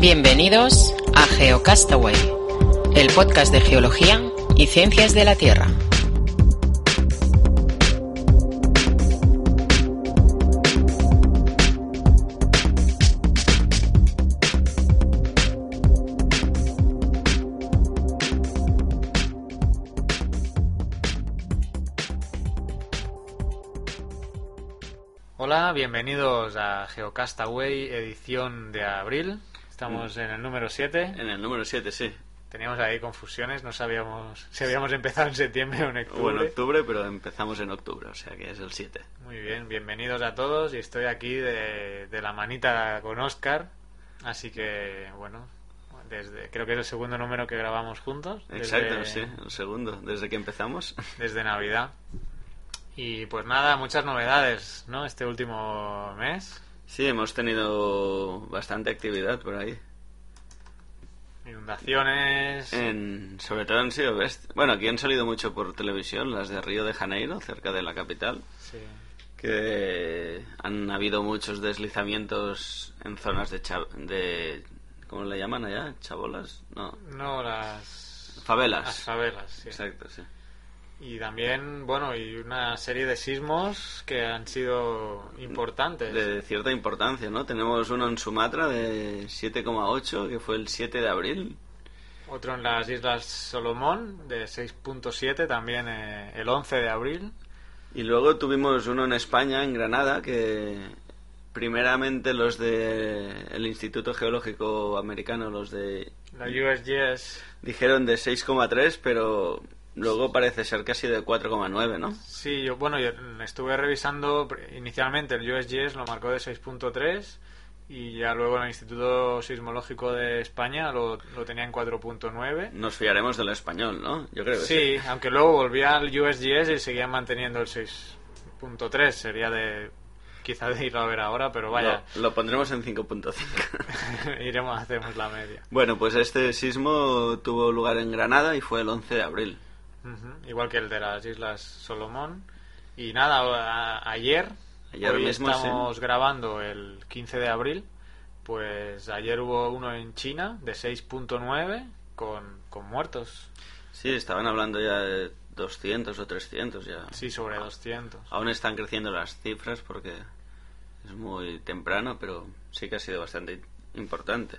Bienvenidos a GeoCastaway, el podcast de geología y ciencias de la Tierra. Hola, bienvenidos a GeoCastaway edición de abril. Estamos en el número 7. En el número 7, sí. Teníamos ahí confusiones, no sabíamos si habíamos empezado en septiembre o en octubre. O en octubre, pero empezamos en octubre, o sea que es el 7. Muy bien, bienvenidos a todos y estoy aquí de la manita con Óscar. Así que, bueno, creo que es el segundo número que grabamos juntos. Exacto, sí, el segundo, desde que empezamos. Desde Navidad. Y pues nada, muchas novedades, ¿no? Este último mes. Sí, hemos tenido bastante actividad por ahí. Inundaciones. Sobre todo han sido bueno, aquí han salido mucho por televisión las de Río de Janeiro, cerca de la capital. Sí. Que han habido muchos deslizamientos en zonas de ¿cómo le llaman allá? ¿Chabolas? No, las favelas. Las favelas, sí. Exacto, sí. Y también, bueno, y una serie de sismos que han sido importantes. De cierta importancia, ¿no? Tenemos uno en Sumatra de 7,8, que fue el 7 de abril. Otro en las Islas Solomón, de 6,7, también el 11 de abril. Y luego tuvimos uno en España, en Granada, que primeramente los del Instituto Geológico Americano, los de la USGS, dijeron de 6,3, pero luego parece ser casi de 4,9, ¿no? Sí, yo estuve revisando. Inicialmente el USGS lo marcó de 6,3 y ya luego el Instituto Sismológico de España lo tenía en 4,9. Nos fiaremos del español, ¿no? Yo creo que sí. Aunque luego volvía al USGS y seguían manteniendo el 6,3. Sería quizá de irlo a ver ahora, pero vaya. Lo pondremos en 5,5. Hacemos la media. Bueno, pues este sismo tuvo lugar en Granada y fue el 11 de abril. Igual que el de las Islas Solomón. Y nada, ayer hoy mismo estamos grabando el 15 de abril. Pues ayer hubo uno en China de 6,9 con muertos. Sí, estaban hablando ya de 200 o 300 ya. Sí, sobre 200. Aún están creciendo las cifras porque es muy temprano, pero sí que ha sido bastante importante.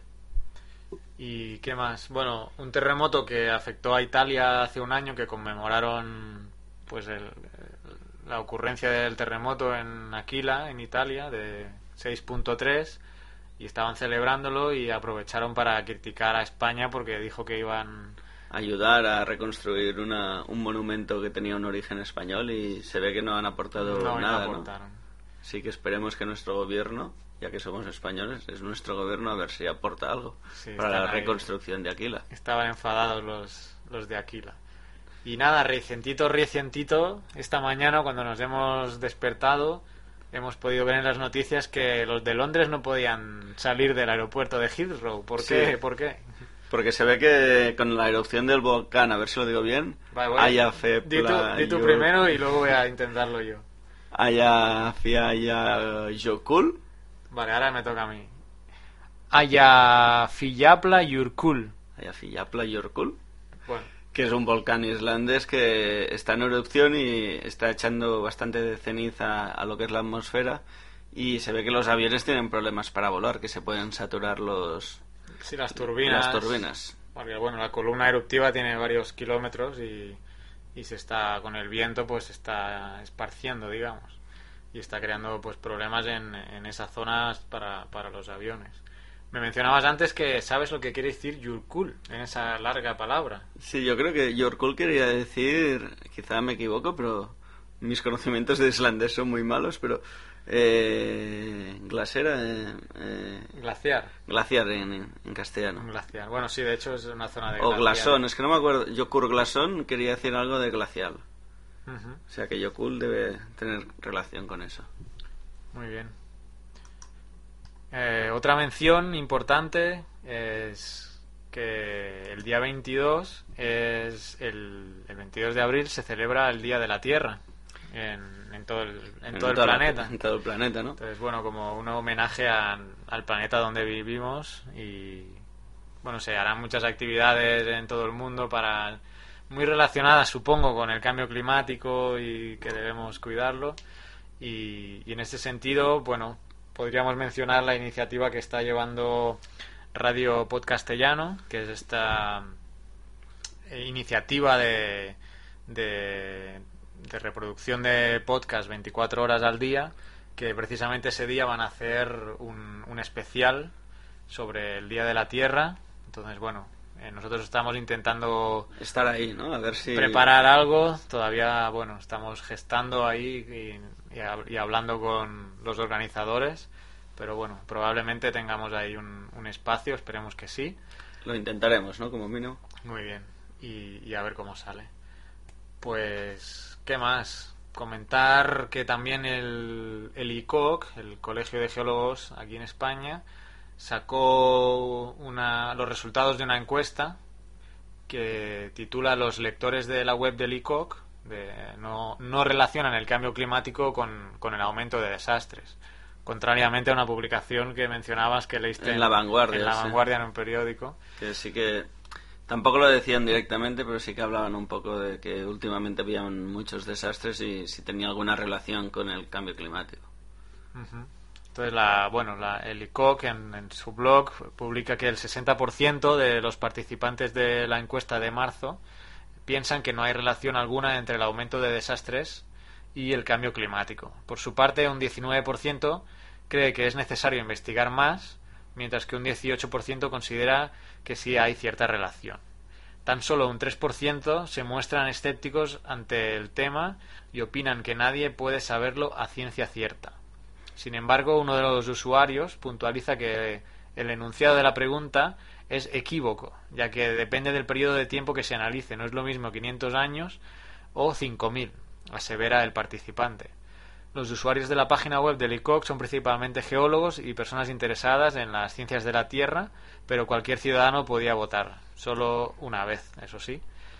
¿Y qué más? Bueno, un terremoto que afectó a Italia hace un año, que conmemoraron pues la ocurrencia del terremoto en Aquila, en Italia, de 6,3, y estaban celebrándolo y aprovecharon para criticar a España porque dijo que iban a ayudar a reconstruir un monumento que tenía un origen español, y se ve que no han aportado nada, ¿no? Así que esperemos que nuestro gobierno, ya que somos españoles, es nuestro gobierno, a ver si aporta algo para la reconstrucción de Aquila. Estaban enfadados los de Aquila. Y nada, recientito, esta mañana cuando nos hemos despertado, hemos podido ver en las noticias que los de Londres no podían salir del aeropuerto de Heathrow. ¿Por qué? Porque se ve que con la erupción del volcán, a ver si lo digo bien, Eyjafjallajökull. Di tú primero y luego voy a intentarlo yo. Eyjafjallajökull. Vale, ahora me toca a mí. Eyjafjallajökull. Eyjafjallajökull. Bueno. Que es un volcán islandés que está en erupción y está echando bastante de ceniza a lo que es la atmósfera, y se ve que los aviones tienen problemas para volar, que se pueden saturar las turbinas. Porque bueno, la columna eruptiva tiene varios kilómetros y se está, con el viento, pues está esparciendo, digamos, y está creando pues problemas en esas zonas para los aviones. Me mencionabas antes que sabes lo que quiere decir Jökull en esa larga palabra. Sí, yo creo que Jökull quería decir, quizá me equivoco, pero mis conocimientos de islandés son muy malos, pero glaciar en castellano. Glaciar. Bueno, sí, de hecho es una zona de glaciar. O glasón, es que no me acuerdo. Jökull quería decir algo de glacial. O sea que Jökull debe tener relación con eso. Muy bien. Otra mención importante es que el día 22 el 22 de abril se celebra el Día de la Tierra. en todo el planeta. En todo el planeta, ¿no? Entonces, bueno, como un homenaje al planeta donde vivimos, y bueno, se harán muchas actividades en todo el mundo muy relacionadas, supongo, con el cambio climático y que debemos cuidarlo. Y en este sentido, bueno, podríamos mencionar la iniciativa que está llevando Radio Podcastellano, que es esta iniciativa de reproducción de podcast 24 horas al día, que precisamente ese día van a hacer un especial sobre el Día de la Tierra. Entonces, bueno, nosotros estamos intentando estar ahí, ¿no? A ver si preparar algo. Todavía, bueno, estamos gestando ahí y hablando con los organizadores, pero bueno, probablemente tengamos ahí un espacio, esperemos que sí. Lo intentaremos, ¿no? Como mínimo. Muy bien, y a ver cómo sale. Pues, ¿qué más? Comentar que también el ICOC, el Colegio de Geólogos aquí en España, sacó los resultados de una encuesta que titula "Los lectores de la web del ICOC no relacionan el cambio climático con el aumento de desastres", contrariamente a una publicación que mencionabas que leíste en La Vanguardia, en La Vanguardia, en un periódico. Que sí que tampoco lo decían directamente, pero sí que hablaban un poco de que últimamente habían muchos desastres y si tenía alguna relación con el cambio climático. Uh-huh. Entonces, el ICOC en su blog publica que el 60% de los participantes de la encuesta de marzo piensan que no hay relación alguna entre el aumento de desastres y el cambio climático. Por su parte, un 19% cree que es necesario investigar más, mientras que un 18% considera que sí hay cierta relación. Tan solo un 3% se muestran escépticos ante el tema y opinan que nadie puede saberlo a ciencia cierta. Sin embargo, uno de los usuarios puntualiza que el enunciado de la pregunta es equívoco, ya que depende del periodo de tiempo que se analice. No es lo mismo 500 años o 5.000, asevera el participante. Los usuarios de la página web del ICOC son principalmente geólogos y personas interesadas en las ciencias de la Tierra, pero cualquier ciudadano podía votar, solo una vez, eso sí.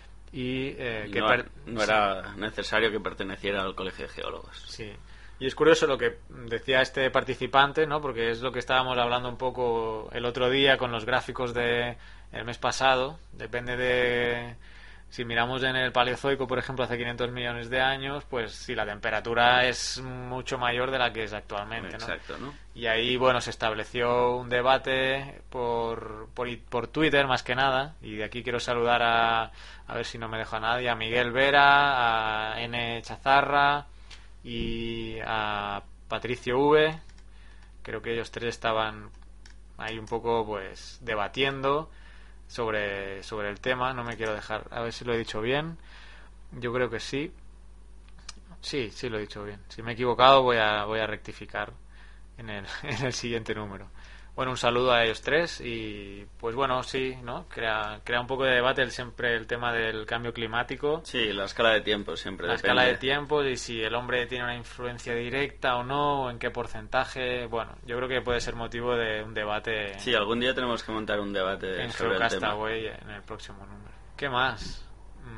No era necesario que perteneciera al Colegio de Geólogos. Sí. Y es curioso lo que decía este participante, ¿no? Porque es lo que estábamos hablando un poco el otro día con los gráficos del mes pasado. Depende de... Si miramos en el Paleozoico, por ejemplo, hace 500 millones de años, pues sí, la temperatura es mucho mayor de la que es actualmente, ¿no? Exacto, ¿no? Y ahí, bueno, se estableció un debate por Twitter, más que nada, y de aquí quiero saludar a ver si no me dejo a nadie, a Miguel Vera, a N. Chazarra y a Patricio V. Creo que ellos tres estaban ahí un poco, pues, debatiendo sobre el tema. No me quiero dejar, a ver si lo he dicho bien. Yo creo que sí lo he dicho bien. Si me he equivocado voy a rectificar en el siguiente número. Bueno, un saludo a ellos tres y pues bueno, sí, ¿no? Crea un poco de debate siempre el tema del cambio climático. Sí, la escala de tiempo siempre depende. La escala de tiempo y si el hombre tiene una influencia directa o no, o en qué porcentaje. Bueno, yo creo que puede ser motivo de un debate. Sí, algún día tenemos que montar un debate en sobre el tema. En el próximo número. ¿Qué más?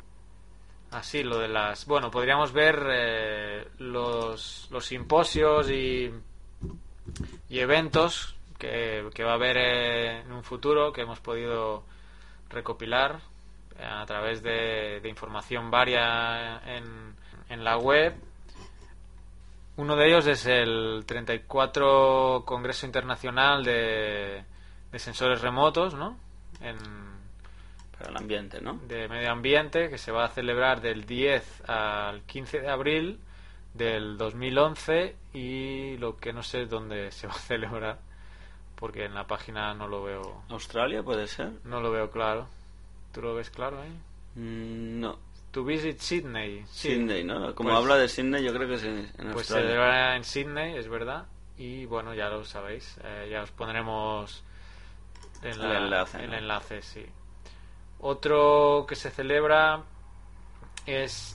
Así, lo de las... Bueno, podríamos ver los simposios y eventos que va a haber en un futuro, que hemos podido recopilar a través de información varia en la web. Uno de ellos es el 34 Congreso Internacional de Sensores Remotos, ¿no? Para el ambiente, ¿no? De medio ambiente, que se va a celebrar del 10 al 15 de abril del 2011, y lo que no sé es dónde se va a celebrar, porque en la página no lo veo. ¿Australia puede ser? No lo veo claro. ¿Tú lo ves claro ahí? No. To visit Sydney. Sí. Sydney, ¿no? Como habla de Sydney, yo creo que es en Australia. Pues se celebra en Sydney, es verdad. Y bueno, ya lo sabéis. Ya os pondremos el enlace, sí. Otro que se celebra es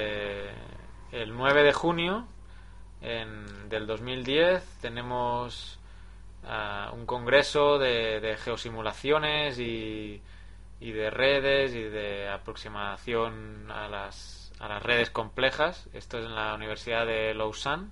el 9 de junio del 2010. Tenemos un congreso de geosimulaciones y de redes y de aproximación a las redes complejas. Esto es en la Universidad de Lausanne.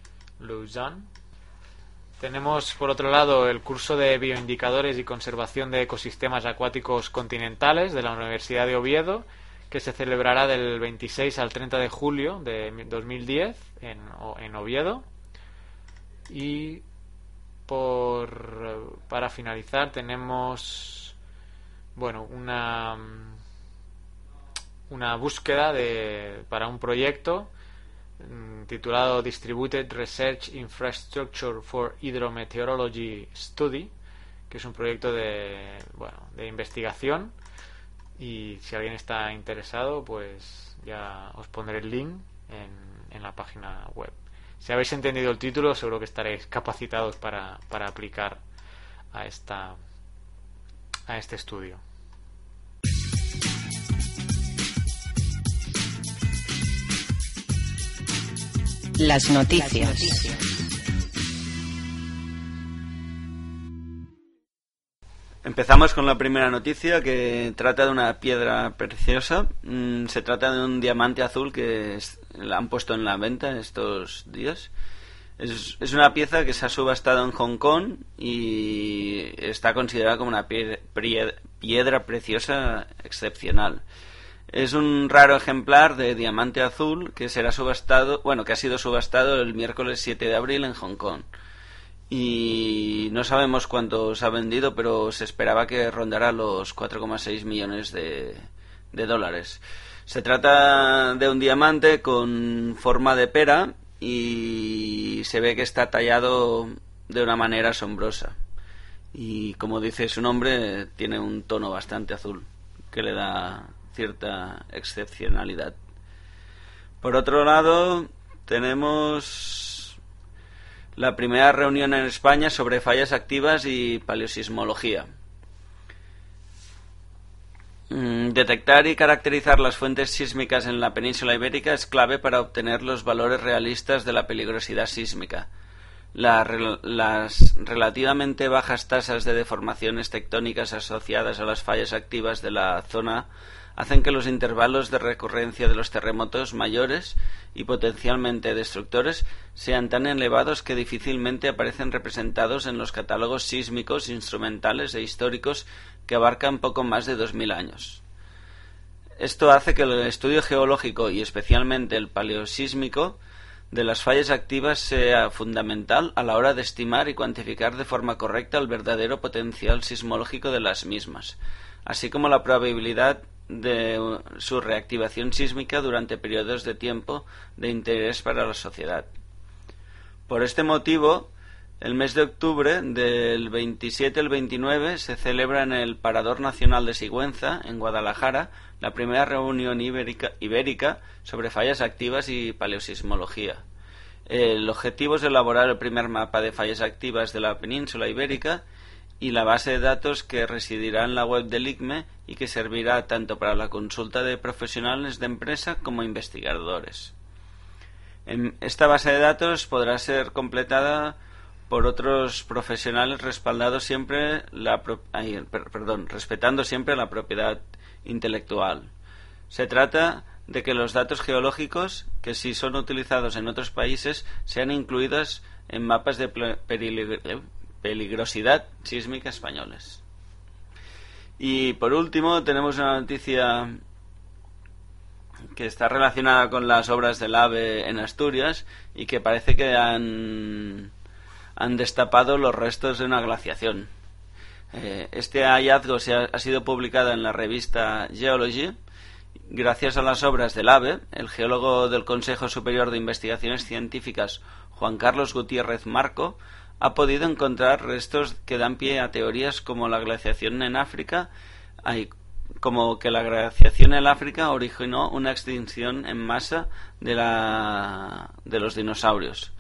Tenemos, por otro lado, el curso de Bioindicadores y Conservación de Ecosistemas Acuáticos Continentales de la Universidad de Oviedo, que se celebrará del 26 al 30 de julio de 2010 en Oviedo. Y para finalizar tenemos una búsqueda para un proyecto titulado Distributed Research Infrastructure for Hydrometeorology Study, que es un proyecto de investigación, y si alguien está interesado, pues ya os pondré el link en la página web. Si habéis entendido el título, seguro que estaréis capacitados para aplicar a este estudio. Las noticias. Empezamos con la primera noticia, que trata de una piedra preciosa. Se trata de un diamante azul que la han puesto en la venta estos días. Es una pieza que se ha subastado en Hong Kong y está considerada como una piedra preciosa excepcional. Es un raro ejemplar de diamante azul que será subastado, que ha sido subastado el miércoles 7 de abril en Hong Kong. Y no sabemos cuántos ha vendido, pero se esperaba que rondara los 4,6 millones de dólares. Se trata de un diamante con forma de pera y se ve que está tallado de una manera asombrosa. Y como dice su nombre, tiene un tono bastante azul que le da cierta excepcionalidad. Por otro lado, tenemos la primera reunión en España sobre fallas activas y paleosismología. Detectar y caracterizar las fuentes sísmicas en la península ibérica es clave para obtener los valores realistas de la peligrosidad sísmica. Las relativamente bajas tasas de deformaciones tectónicas asociadas a las fallas activas de la zona hacen que los intervalos de recurrencia de los terremotos mayores y potencialmente destructores sean tan elevados que difícilmente aparecen representados en los catálogos sísmicos instrumentales e históricos que abarcan poco más de 2000 años. Esto hace que el estudio geológico y especialmente el paleosísmico de las fallas activas sea fundamental a la hora de estimar y cuantificar de forma correcta el verdadero potencial sismológico de las mismas, así como la probabilidad de su reactivación sísmica durante periodos de tiempo de interés para la sociedad. Por este motivo, el mes de octubre, del 27 al 29, se celebra en el Parador Nacional de Sigüenza, en Guadalajara, la primera reunión ibérica sobre fallas activas y paleosismología. El objetivo es elaborar el primer mapa de fallas activas de la península ibérica y la base de datos que residirá en la web del ICME y que servirá tanto para la consulta de profesionales de empresa como investigadores. Esta base de datos podrá ser completada por otros profesionales respetando siempre la propiedad intelectual. Se trata de que los datos geológicos, que si son utilizados en otros países, sean incluidos en mapas de peligrosidad sísmica españoles. Y por último tenemos una noticia que está relacionada con las obras del AVE en Asturias y que parece que han destapado los restos de una glaciación. Este hallazgo ha sido publicado en la revista Geology. Gracias a las obras del AVE, el geólogo del Consejo Superior de Investigaciones Científicas, Juan Carlos Gutiérrez Marco, ha podido encontrar restos que dan pie a teorías como la glaciación en África, como que la glaciación en África originó una extinción en masa de los dinosaurios.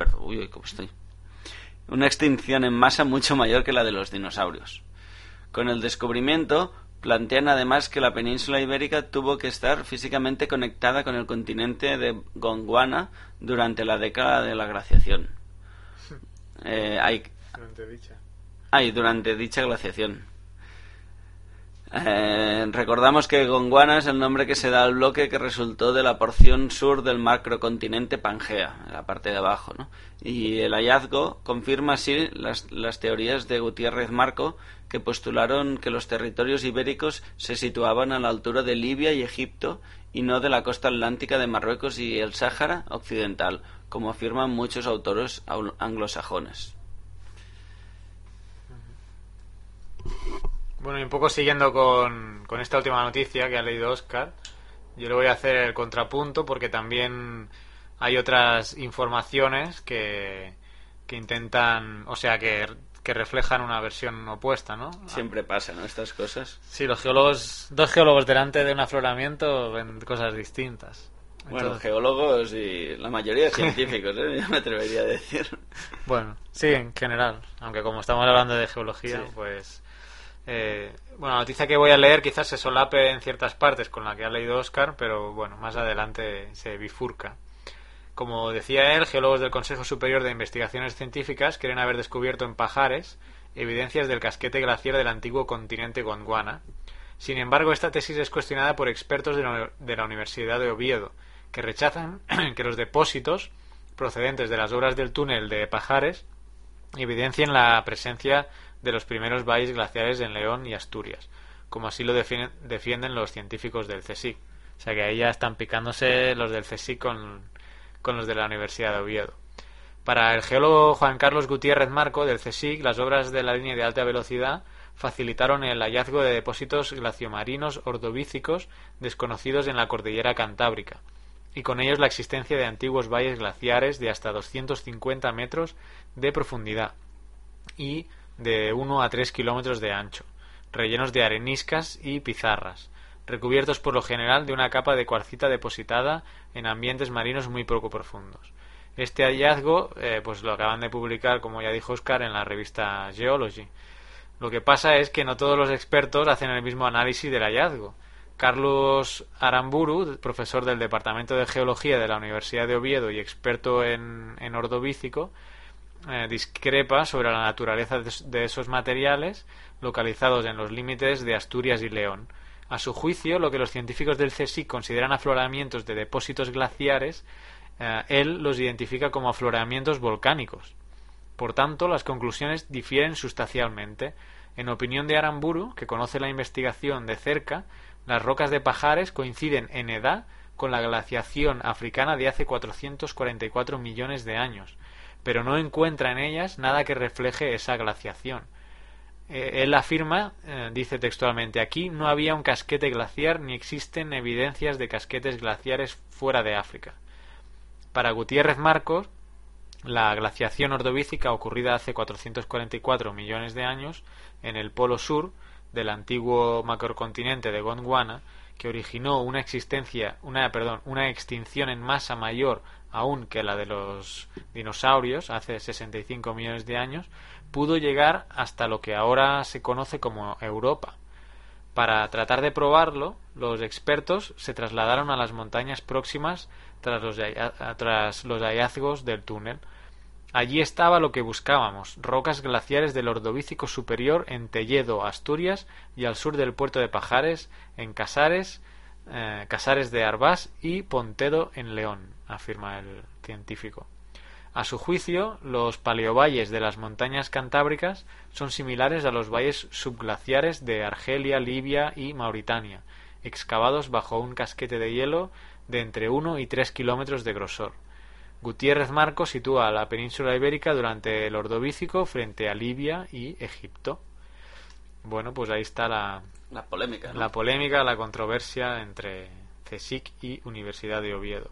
Una extinción en masa mucho mayor que la de los dinosaurios. Con el descubrimiento, plantean además que la península ibérica tuvo que estar físicamente conectada con el continente de Gondwana durante la década de la glaciación. Durante dicha glaciación. Recordamos que Gondwana es el nombre que se da al bloque que resultó de la porción sur del macrocontinente Pangea, en la parte de abajo, ¿no? Y el hallazgo confirma así las teorías de Gutiérrez Marco, que postularon que los territorios ibéricos se situaban a la altura de Libia y Egipto y no de la costa atlántica de Marruecos y el Sáhara occidental, como afirman muchos autores anglosajones. Bueno, y un poco siguiendo con esta última noticia que ha leído Óscar, yo le voy a hacer el contrapunto porque también hay otras informaciones que intentan, o sea, que reflejan una versión opuesta, ¿no? Siempre pasa, ¿no? Estas cosas. Sí, dos geólogos delante de un afloramiento ven cosas distintas. Bueno, geólogos y la mayoría de científicos, ¿eh? Yo me atrevería a decir. Bueno, sí, en general, aunque como estamos hablando de geología, sí. Pues... bueno, la noticia que voy a leer quizás se solape en ciertas partes con la que ha leído Óscar, pero bueno, más adelante se bifurca. Como decía él, geólogos del Consejo Superior de Investigaciones Científicas creen haber descubierto en Pajares evidencias del casquete glaciar del antiguo continente Gondwana. Sin embargo, esta tesis es cuestionada por expertos de la Universidad de Oviedo, que rechazan que los depósitos procedentes de las obras del túnel de Pajares evidencien la presencia de los primeros valles glaciares en León y Asturias, como así lo defienden los científicos del CSIC. O sea que ahí ya están picándose los del CSIC con los de la Universidad de Oviedo. Para el geólogo Juan Carlos Gutiérrez Marco del CSIC, las obras de la línea de alta velocidad facilitaron el hallazgo de depósitos glaciomarinos ordovícicos desconocidos en la cordillera Cantábrica, y con ellos la existencia de antiguos valles glaciares de hasta 250 metros de profundidad y de 1 a 3 kilómetros de ancho, rellenos de areniscas y pizarras, recubiertos por lo general de una capa de cuarcita depositada en ambientes marinos muy poco profundos. Este hallazgo pues lo acaban de publicar, como ya dijo Óscar, en la revista Geology. Lo que pasa es que no todos los expertos hacen el mismo análisis del hallazgo. Carlos Aramburu, profesor del Departamento de Geología de la Universidad de Oviedo y experto en ordovícico, discrepa sobre la naturaleza de esos materiales localizados en los límites de Asturias y León. A su juicio, lo que los científicos del CSIC consideran afloramientos de depósitos glaciares, él los identifica como afloramientos volcánicos. Por tanto, las conclusiones difieren sustancialmente. En opinión de Aramburu, que conoce la investigación de cerca, las rocas de Pajares coinciden en edad con la glaciación africana de hace 444 millones de años, pero no encuentra en ellas nada que refleje esa glaciación. Él afirma, dice textualmente, aquí no había un casquete glaciar ni existen evidencias de casquetes glaciares fuera de África. Para Gutiérrez Marcos, la glaciación ordovícica ocurrida hace 444 millones de años en el polo sur del antiguo macrocontinente de Gondwana, que originó una extinción en masa mayor aún que la de los dinosaurios hace 65 millones de años, pudo llegar hasta lo que ahora se conoce como Europa. Para tratar de probarlo, los expertos se trasladaron a las montañas próximas tras los hallazgos del túnel. Allí estaba lo que buscábamos, rocas glaciares del Ordovícico superior en Telledo, Asturias, y al sur del puerto de Pajares, en Casares de Arbás y Pontedo, en León, afirma el científico. A su juicio, los paleovalles de las montañas cantábricas son similares a los valles subglaciares de Argelia, Libia y Mauritania, excavados bajo un casquete de hielo de entre 1 y 3 kilómetros de grosor. Gutiérrez Marco sitúa a la península ibérica durante el Ordovícico frente a Libia y Egipto. Bueno, pues ahí está la polémica, ¿no? La polémica, la controversia entre CSIC y Universidad de Oviedo.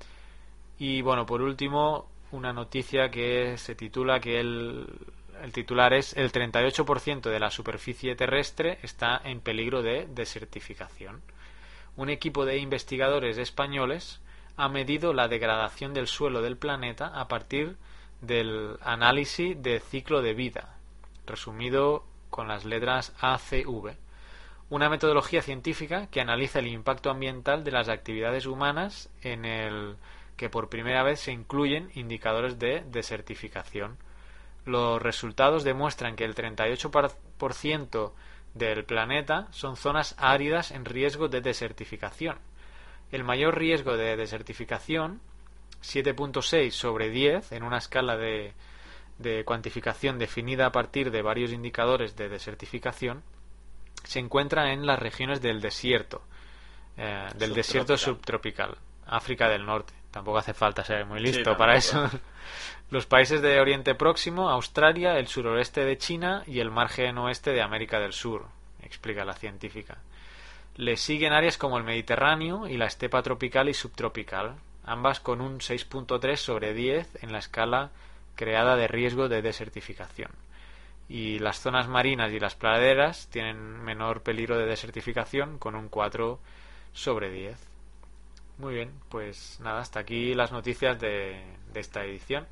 Y bueno, por último, una noticia que se titula que el titular es: el 38% de la superficie terrestre está en peligro de desertificación. Un equipo de investigadores españoles ha medido la degradación del suelo del planeta a partir del análisis de ciclo de vida, resumido con las letras ACV, una metodología científica que analiza el impacto ambiental de las actividades humanas en el que por primera vez se incluyen indicadores de desertificación. Los resultados demuestran que el 38% del planeta son zonas áridas en riesgo de desertificación. El mayor riesgo de desertificación, 7.6 sobre 10, en una escala de cuantificación definida a partir de varios indicadores de desertificación, se encuentra en las regiones del desierto, desierto subtropical, África del Norte. Tampoco hace falta ser muy listo para eso. Los países de Oriente Próximo, Australia, el suroeste de China y el margen oeste de América del Sur, explica la científica. Le siguen áreas como el Mediterráneo y la estepa tropical y subtropical, ambas con un 6.3 sobre 10 en la escala creada de riesgo de desertificación. Y las zonas marinas y las praderas tienen menor peligro de desertificación con un 4 sobre 10. Muy bien, pues nada, hasta aquí las noticias de esta edición.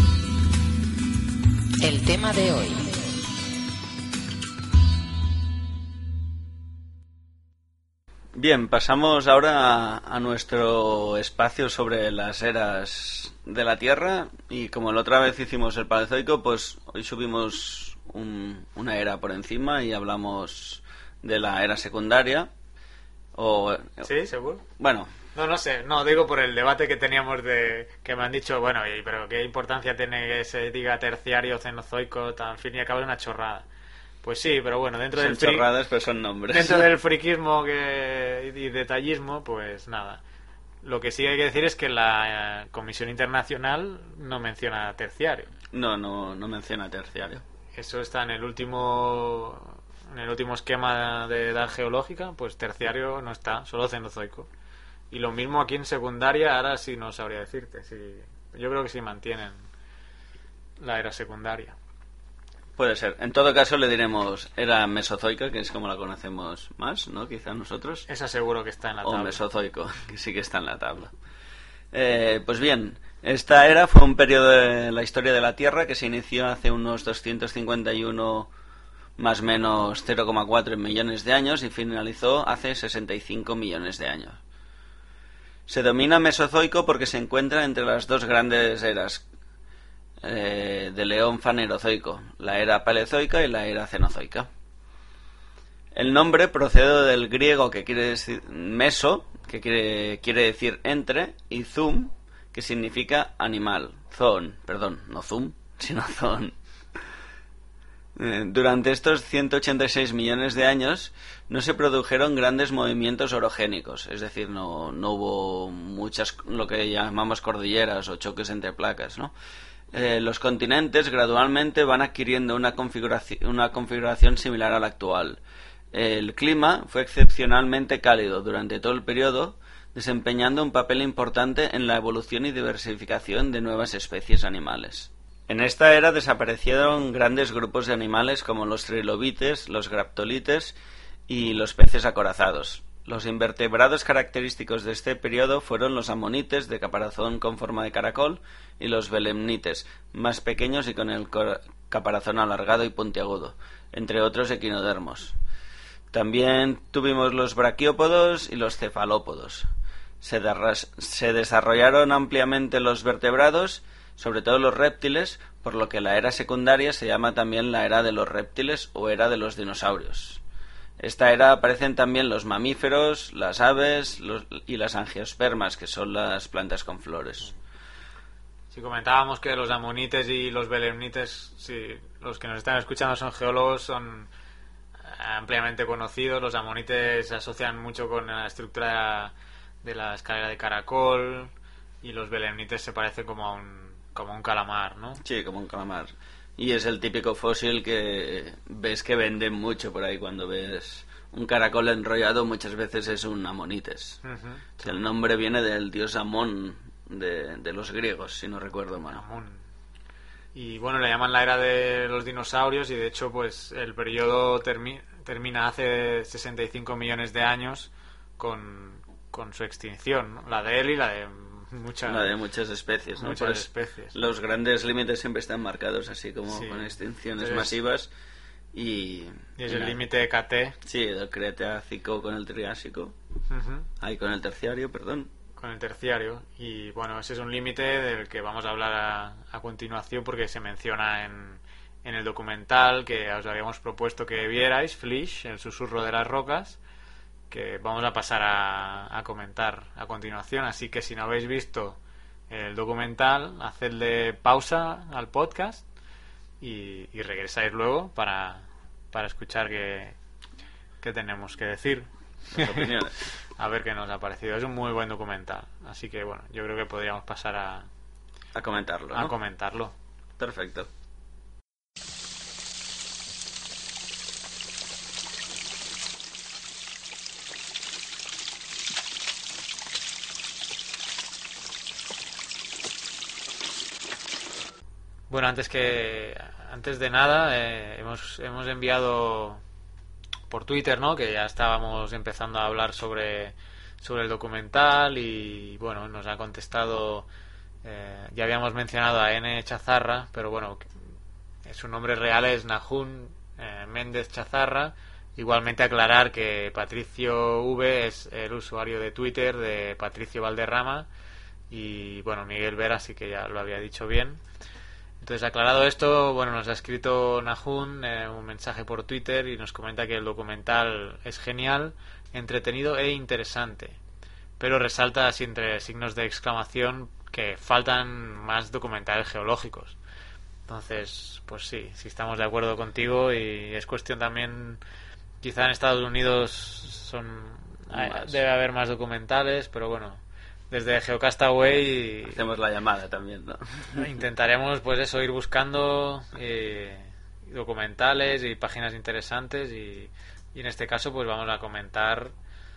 El tema de hoy. Bien, pasamos ahora a nuestro espacio sobre las eras de la Tierra, y como la otra vez hicimos el Paleozoico, pues hoy subimos una era por encima y hablamos de la era secundaria. ¿Sí, seguro? Bueno. No sé, digo por el debate que teníamos que me han dicho, bueno, pero ¿qué importancia tiene que se diga terciario, cenozoico? Al fin y al cabo es una chorrada. Pues sí, pero bueno, dentro son del chorradas, pero son nombres. Dentro del friquismo y detallismo, pues nada. Lo que sí hay que decir es que la Comisión Internacional no menciona terciario. No menciona terciario. Eso está en el último esquema de edad geológica, pues terciario no está, solo cenozoico. Y lo mismo aquí en secundaria, ahora sí no sabría decirte. Yo creo que sí mantienen la era secundaria. Puede ser. En todo caso le diremos era mesozoica, que es como la conocemos más, ¿no? Quizá nosotros. Esa seguro que está en la tabla. O mesozoico, que sí que está en la tabla. Pues bien, esta era fue un periodo de la historia de la Tierra que se inició hace unos 251 más o menos 0,4 millones de años y finalizó hace 65 millones de años. Se denomina mesozoico porque se encuentra entre las dos grandes eras del eón fanerozoico, la era paleozoica y la era cenozoica. El nombre procede del griego que quiere decir meso, que quiere decir entre, y zoom, que significa animal. Zoon, perdón, no zoom, sino zoon. Durante estos 186 millones de años no se produjeron grandes movimientos orogénicos, es decir, no hubo muchas, lo que llamamos cordilleras o choques entre placas, ¿no? Los continentes gradualmente van adquiriendo una configuración similar a la actual. El clima fue excepcionalmente cálido durante todo el periodo, desempeñando un papel importante en la evolución y diversificación de nuevas especies animales. En esta era desaparecieron grandes grupos de animales como los trilobites, los graptolites y los peces acorazados. Los invertebrados característicos de este periodo fueron los amonites de caparazón con forma de caracol y los belemnites, más pequeños y con el caparazón alargado y puntiagudo, entre otros equinodermos. También tuvimos los braquiópodos y los cefalópodos. Se desarrollaron ampliamente los vertebrados, sobre todo los reptiles, por lo que la era secundaria se llama también la era de los reptiles o era de los dinosaurios. Esta era aparecen también los mamíferos, las aves y las angiospermas, que son las plantas con flores. Si comentábamos que los amonites y los belemnites, si los que nos están escuchando son geólogos, son ampliamente conocidos. Los amonites se asocian mucho con la estructura de la escalera de caracol y los belemnites se parecen como a un calamar, ¿no? Sí, como un calamar. Y es el típico fósil que ves que venden mucho por ahí. Cuando ves un caracol enrollado, muchas veces es un amonites. Uh-huh. El nombre viene del dios Amón de los griegos, si no recuerdo mal. Amón. Y bueno, le llaman la era de los dinosaurios y de hecho pues el periodo termina hace 65 millones de años con su extinción, ¿no? La de él y la de muchas especies, ¿no? Muchas especies. Los grandes límites siempre están marcados así como con extinciones masivas y es el límite KT. Sí, el Cretácico con el Triásico. Uh-huh. Ahí con el Terciario, perdón. Con el Terciario. Y bueno, ese es un límite del que vamos a hablar a continuación porque se menciona en en el documental que os habíamos propuesto que vierais, Flish, el susurro de las rocas, que vamos a pasar a comentar a continuación. Así que si no habéis visto el documental, hacedle pausa al podcast y regresáis luego para escuchar qué tenemos que decir. Las opiniones. A ver qué nos ha parecido. Es un muy buen documental, así que bueno, yo creo que podríamos pasar a comentarlo, ¿no? A comentarlo. Perfecto. Bueno, antes de nada, hemos enviado por Twitter, ¿no? Que ya estábamos empezando a hablar sobre el documental y bueno, nos ha contestado, ya habíamos mencionado a N. Chazarra, pero bueno, su nombre real es Nahum Méndez Chazarra. Igualmente aclarar que Patricio V es el usuario de Twitter de Patricio Valderrama y bueno, Miguel Vera sí que ya lo había dicho bien. Entonces, aclarado esto, bueno, nos ha escrito Nahum un mensaje por Twitter y nos comenta que el documental es genial, entretenido e interesante, pero resalta así entre signos de exclamación que faltan más documentales geológicos. Entonces, pues sí estamos de acuerdo contigo y es cuestión también, quizá en Estados Unidos debe haber más documentales, pero bueno, desde Geocastaway hacemos la llamada también, ¿no? Intentaremos pues eso, ir buscando documentales y páginas interesantes y en este caso pues vamos a comentar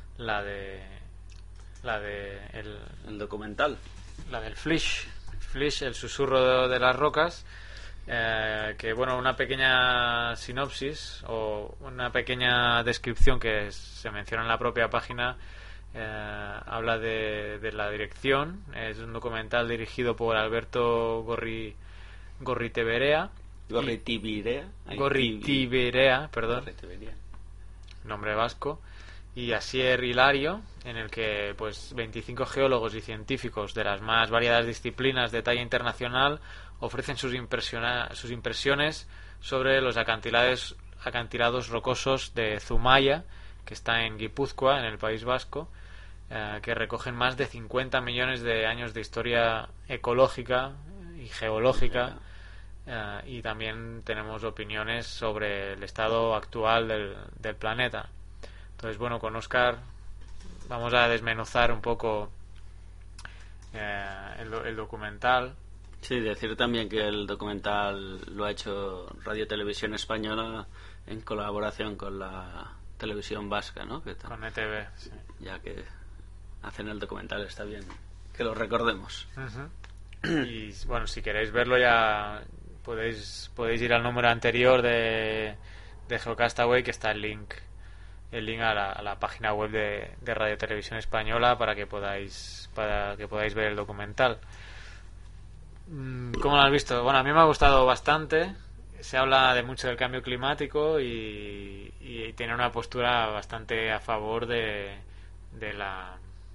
el documental, la del Flish, el susurro de las rocas, que bueno, una pequeña sinopsis o una pequeña descripción que se menciona en la propia página. Habla de la dirección. Es un documental dirigido por Alberto Gorritiberea, perdón, nombre vasco, y Asier Hilario, en el que pues 25 geólogos y científicos de las más variadas disciplinas de talla internacional ofrecen sus impresiones sobre los acantilados rocosos de Zumaya, que está en Guipúzcoa, en el País Vasco, que recogen más de 50 millones de años de historia ecológica y geológica, y también tenemos opiniones sobre el estado actual del planeta. Entonces, bueno, con Óscar vamos a desmenuzar un poco el documental. Sí, decir también que el documental lo ha hecho Radio Televisión Española en colaboración con la televisión vasca, ¿no? Con ETV, sí. Ya que hacen el documental, está bien que lo recordemos. Y bueno, si queréis verlo ya podéis ir al número anterior de Geocastaway, que está el link a la página web de Radio Televisión Española para que podáis ver el documental. ¿Cómo lo has visto? Bueno, a mí me ha gustado bastante. Se habla de mucho del cambio climático y tiene una postura bastante a favor de la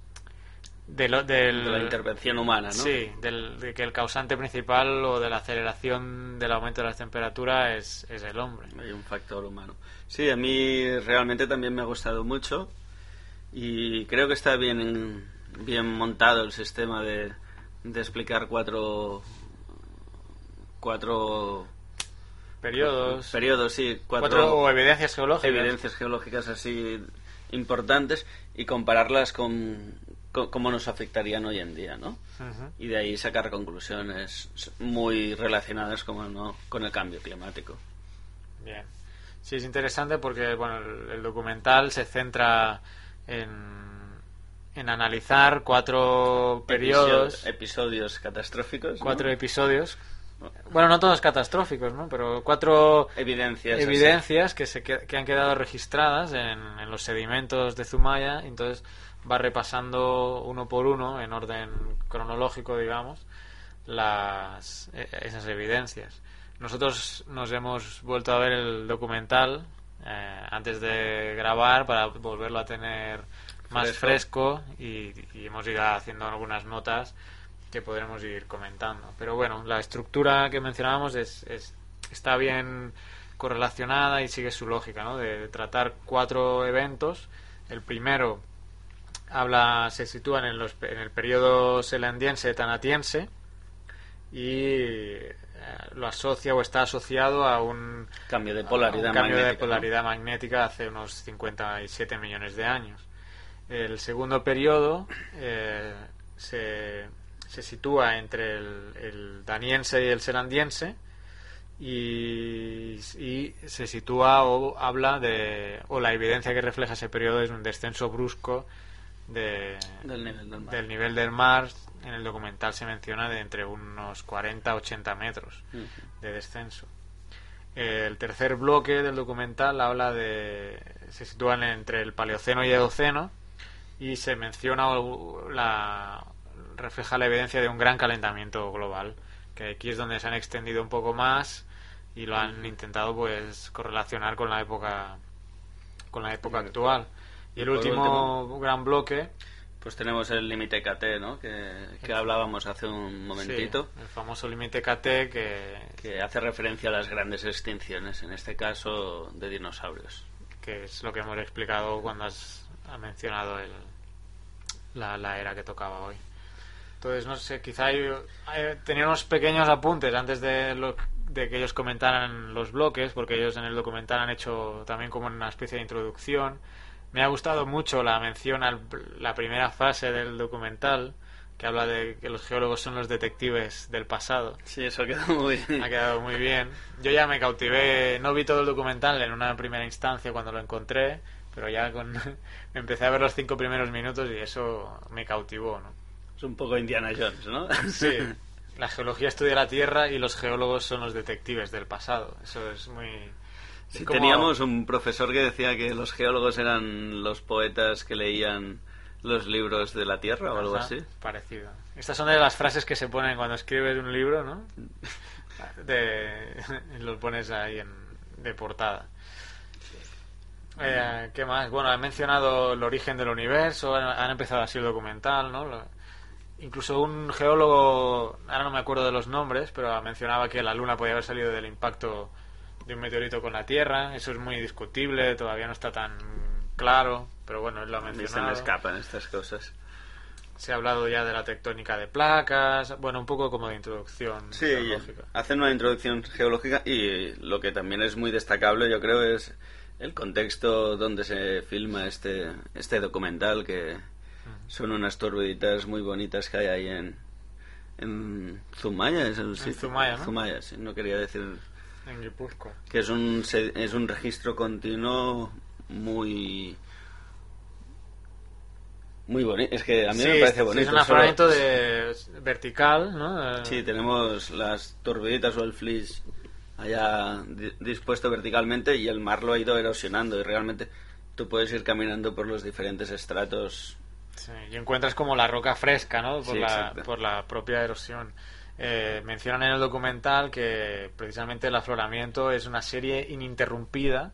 intervención humana, ¿no? Sí, de que el causante principal o de la aceleración del aumento de la temperatura es el hombre. Hay un factor humano. Sí, a mí realmente también me ha gustado mucho y creo que está bien montado el sistema de explicar cuatro periodos, sí, cuatro evidencias geológicas así importantes y compararlas con cómo nos afectarían hoy en día, ¿no? Y de ahí sacar conclusiones muy relacionadas, como no, con el cambio climático. Bien. Sí, es interesante porque bueno, el documental se centra en analizar 4 periodos, episodios catastróficos, ¿no? Episodios. Bueno, no todos catastróficos, ¿no? Pero 4 evidencias que han quedado registradas en los sedimentos de Zumaya. Entonces va repasando uno por uno, en orden cronológico, digamos, esas evidencias. Nosotros nos hemos vuelto a ver el documental antes de grabar para volverlo a tener más fresco y hemos ido haciendo algunas notas que podremos ir comentando. Pero bueno, la estructura que mencionábamos es está bien correlacionada y sigue su lógica, ¿no? De tratar 4 eventos. El primero se sitúa en el periodo selandiense tanatiense y lo asocia o está asociado a un cambio de polaridad magnética hace unos 57 millones de años. El segundo periodo se sitúa entre el daniense y el selandiense y se sitúa o habla o la evidencia que refleja ese periodo es un descenso brusco del nivel del mar. En el documental se menciona de entre unos 40 a 80 metros de descenso. El tercer bloque del documental se sitúan entre el Paleoceno y Eoceno y se menciona refleja la evidencia de un gran calentamiento global, que aquí es donde se han extendido un poco más y lo han intentado pues correlacionar con la época actual. Y el último gran bloque, pues tenemos el límite KT, ¿no? Que hablábamos hace un momentito. Sí, el famoso límite KT que hace referencia a las grandes extinciones, en este caso de dinosaurios. Que es lo que hemos explicado cuando has mencionado la era que tocaba hoy. Entonces, no sé, quizá tenía unos pequeños apuntes antes de que ellos comentaran los bloques, porque ellos en el documental han hecho también como una especie de introducción. Me ha gustado mucho la mención a la primera fase del documental, que habla de que los geólogos son los detectives del pasado. Sí, eso ha quedado muy bien. Ha quedado muy bien. Yo ya me cautivé, no vi todo el documental en una primera instancia cuando lo encontré, pero ya empecé a ver los 5 primeros minutos y eso me cautivó, ¿no? Es un poco Indiana Jones, ¿no? Sí, la geología estudia la Tierra y los geólogos son los detectives del pasado. Eso es muy... Sí, teníamos un profesor que decía que los geólogos eran los poetas que leían los libros de la Tierra o algo así. Parecido. Estas son de las frases que se ponen cuando escribes un libro, ¿no? Lo pones ahí de portada. ¿Qué más? Bueno, he mencionado el origen del universo, han empezado así el documental, ¿no? Incluso un geólogo, ahora no me acuerdo de los nombres, pero mencionaba que la Luna podía haber salido del impacto de un meteorito con la Tierra. Eso es muy discutible, todavía no está tan claro, pero bueno, él lo ha mencionado. Se me escapan estas cosas. Se ha hablado ya de la tectónica de placas, bueno, un poco como de introducción geológica. Hacen una introducción geológica y lo que también es muy destacable, yo creo, es el contexto donde se filma este documental, que son unas turbiditas muy bonitas que hay ahí en Zumaya. En Zumaya, ¿no? Zumaya, sí, no quería decir... En Guipúzcoa. Que es un registro continuo muy bonito. Es que a mí me parece bonito. Es un afloramiento vertical, ¿no? Sí, tenemos las turbiditas o el flis allá dispuesto verticalmente y el mar lo ha ido erosionando y realmente tú puedes ir caminando por los diferentes estratos. Sí, y encuentras como la roca fresca, ¿no? Por la propia erosión. Mencionan en el documental que precisamente el afloramiento es una serie ininterrumpida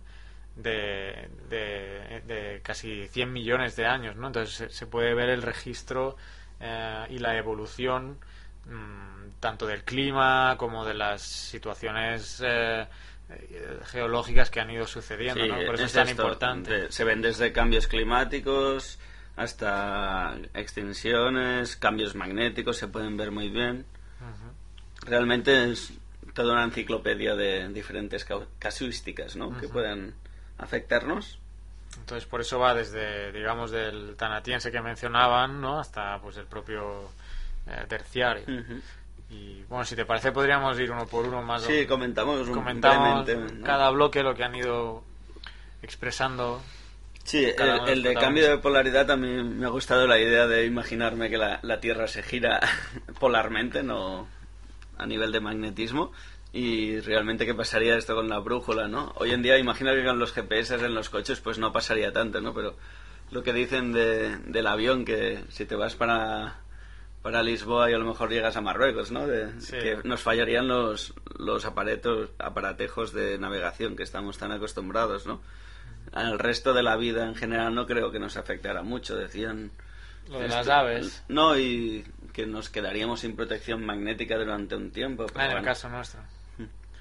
de casi 100 millones de años, ¿no? Entonces se puede ver el registro y la evolución tanto del clima como de las situaciones geológicas que han ido sucediendo, ¿no? Por eso es tan importante. Se ven desde cambios climáticos hasta extinciones, cambios magnéticos, se pueden ver muy bien. Realmente es toda una enciclopedia de diferentes casuísticas, ¿no? Que pueden afectarnos. Entonces por eso va desde, digamos, del tanatiense que mencionaban, ¿no? Hasta pues el propio terciario. Y bueno, si te parece podríamos ir uno por uno más. Sí, comentamos brevemente, ¿no? Cada bloque lo que han ido expresando. Sí, el de cambio de polaridad también me ha gustado la idea de imaginarme que la Tierra se gira polarmente, no a nivel de magnetismo, y realmente qué pasaría esto con la brújula, ¿no? Hoy en día imagino que con los GPS en los coches pues no pasaría tanto, ¿no? Pero lo que dicen del avión, que si te vas para Lisboa y a lo mejor llegas a Marruecos, ¿no? Sí. Que nos fallarían los aparatejos de navegación que estamos tan acostumbrados, ¿no? Al resto de la vida en general no creo que nos afectara mucho, decían. Lo de las aves. No, y que nos quedaríamos sin protección magnética durante un tiempo. En el caso nuestro.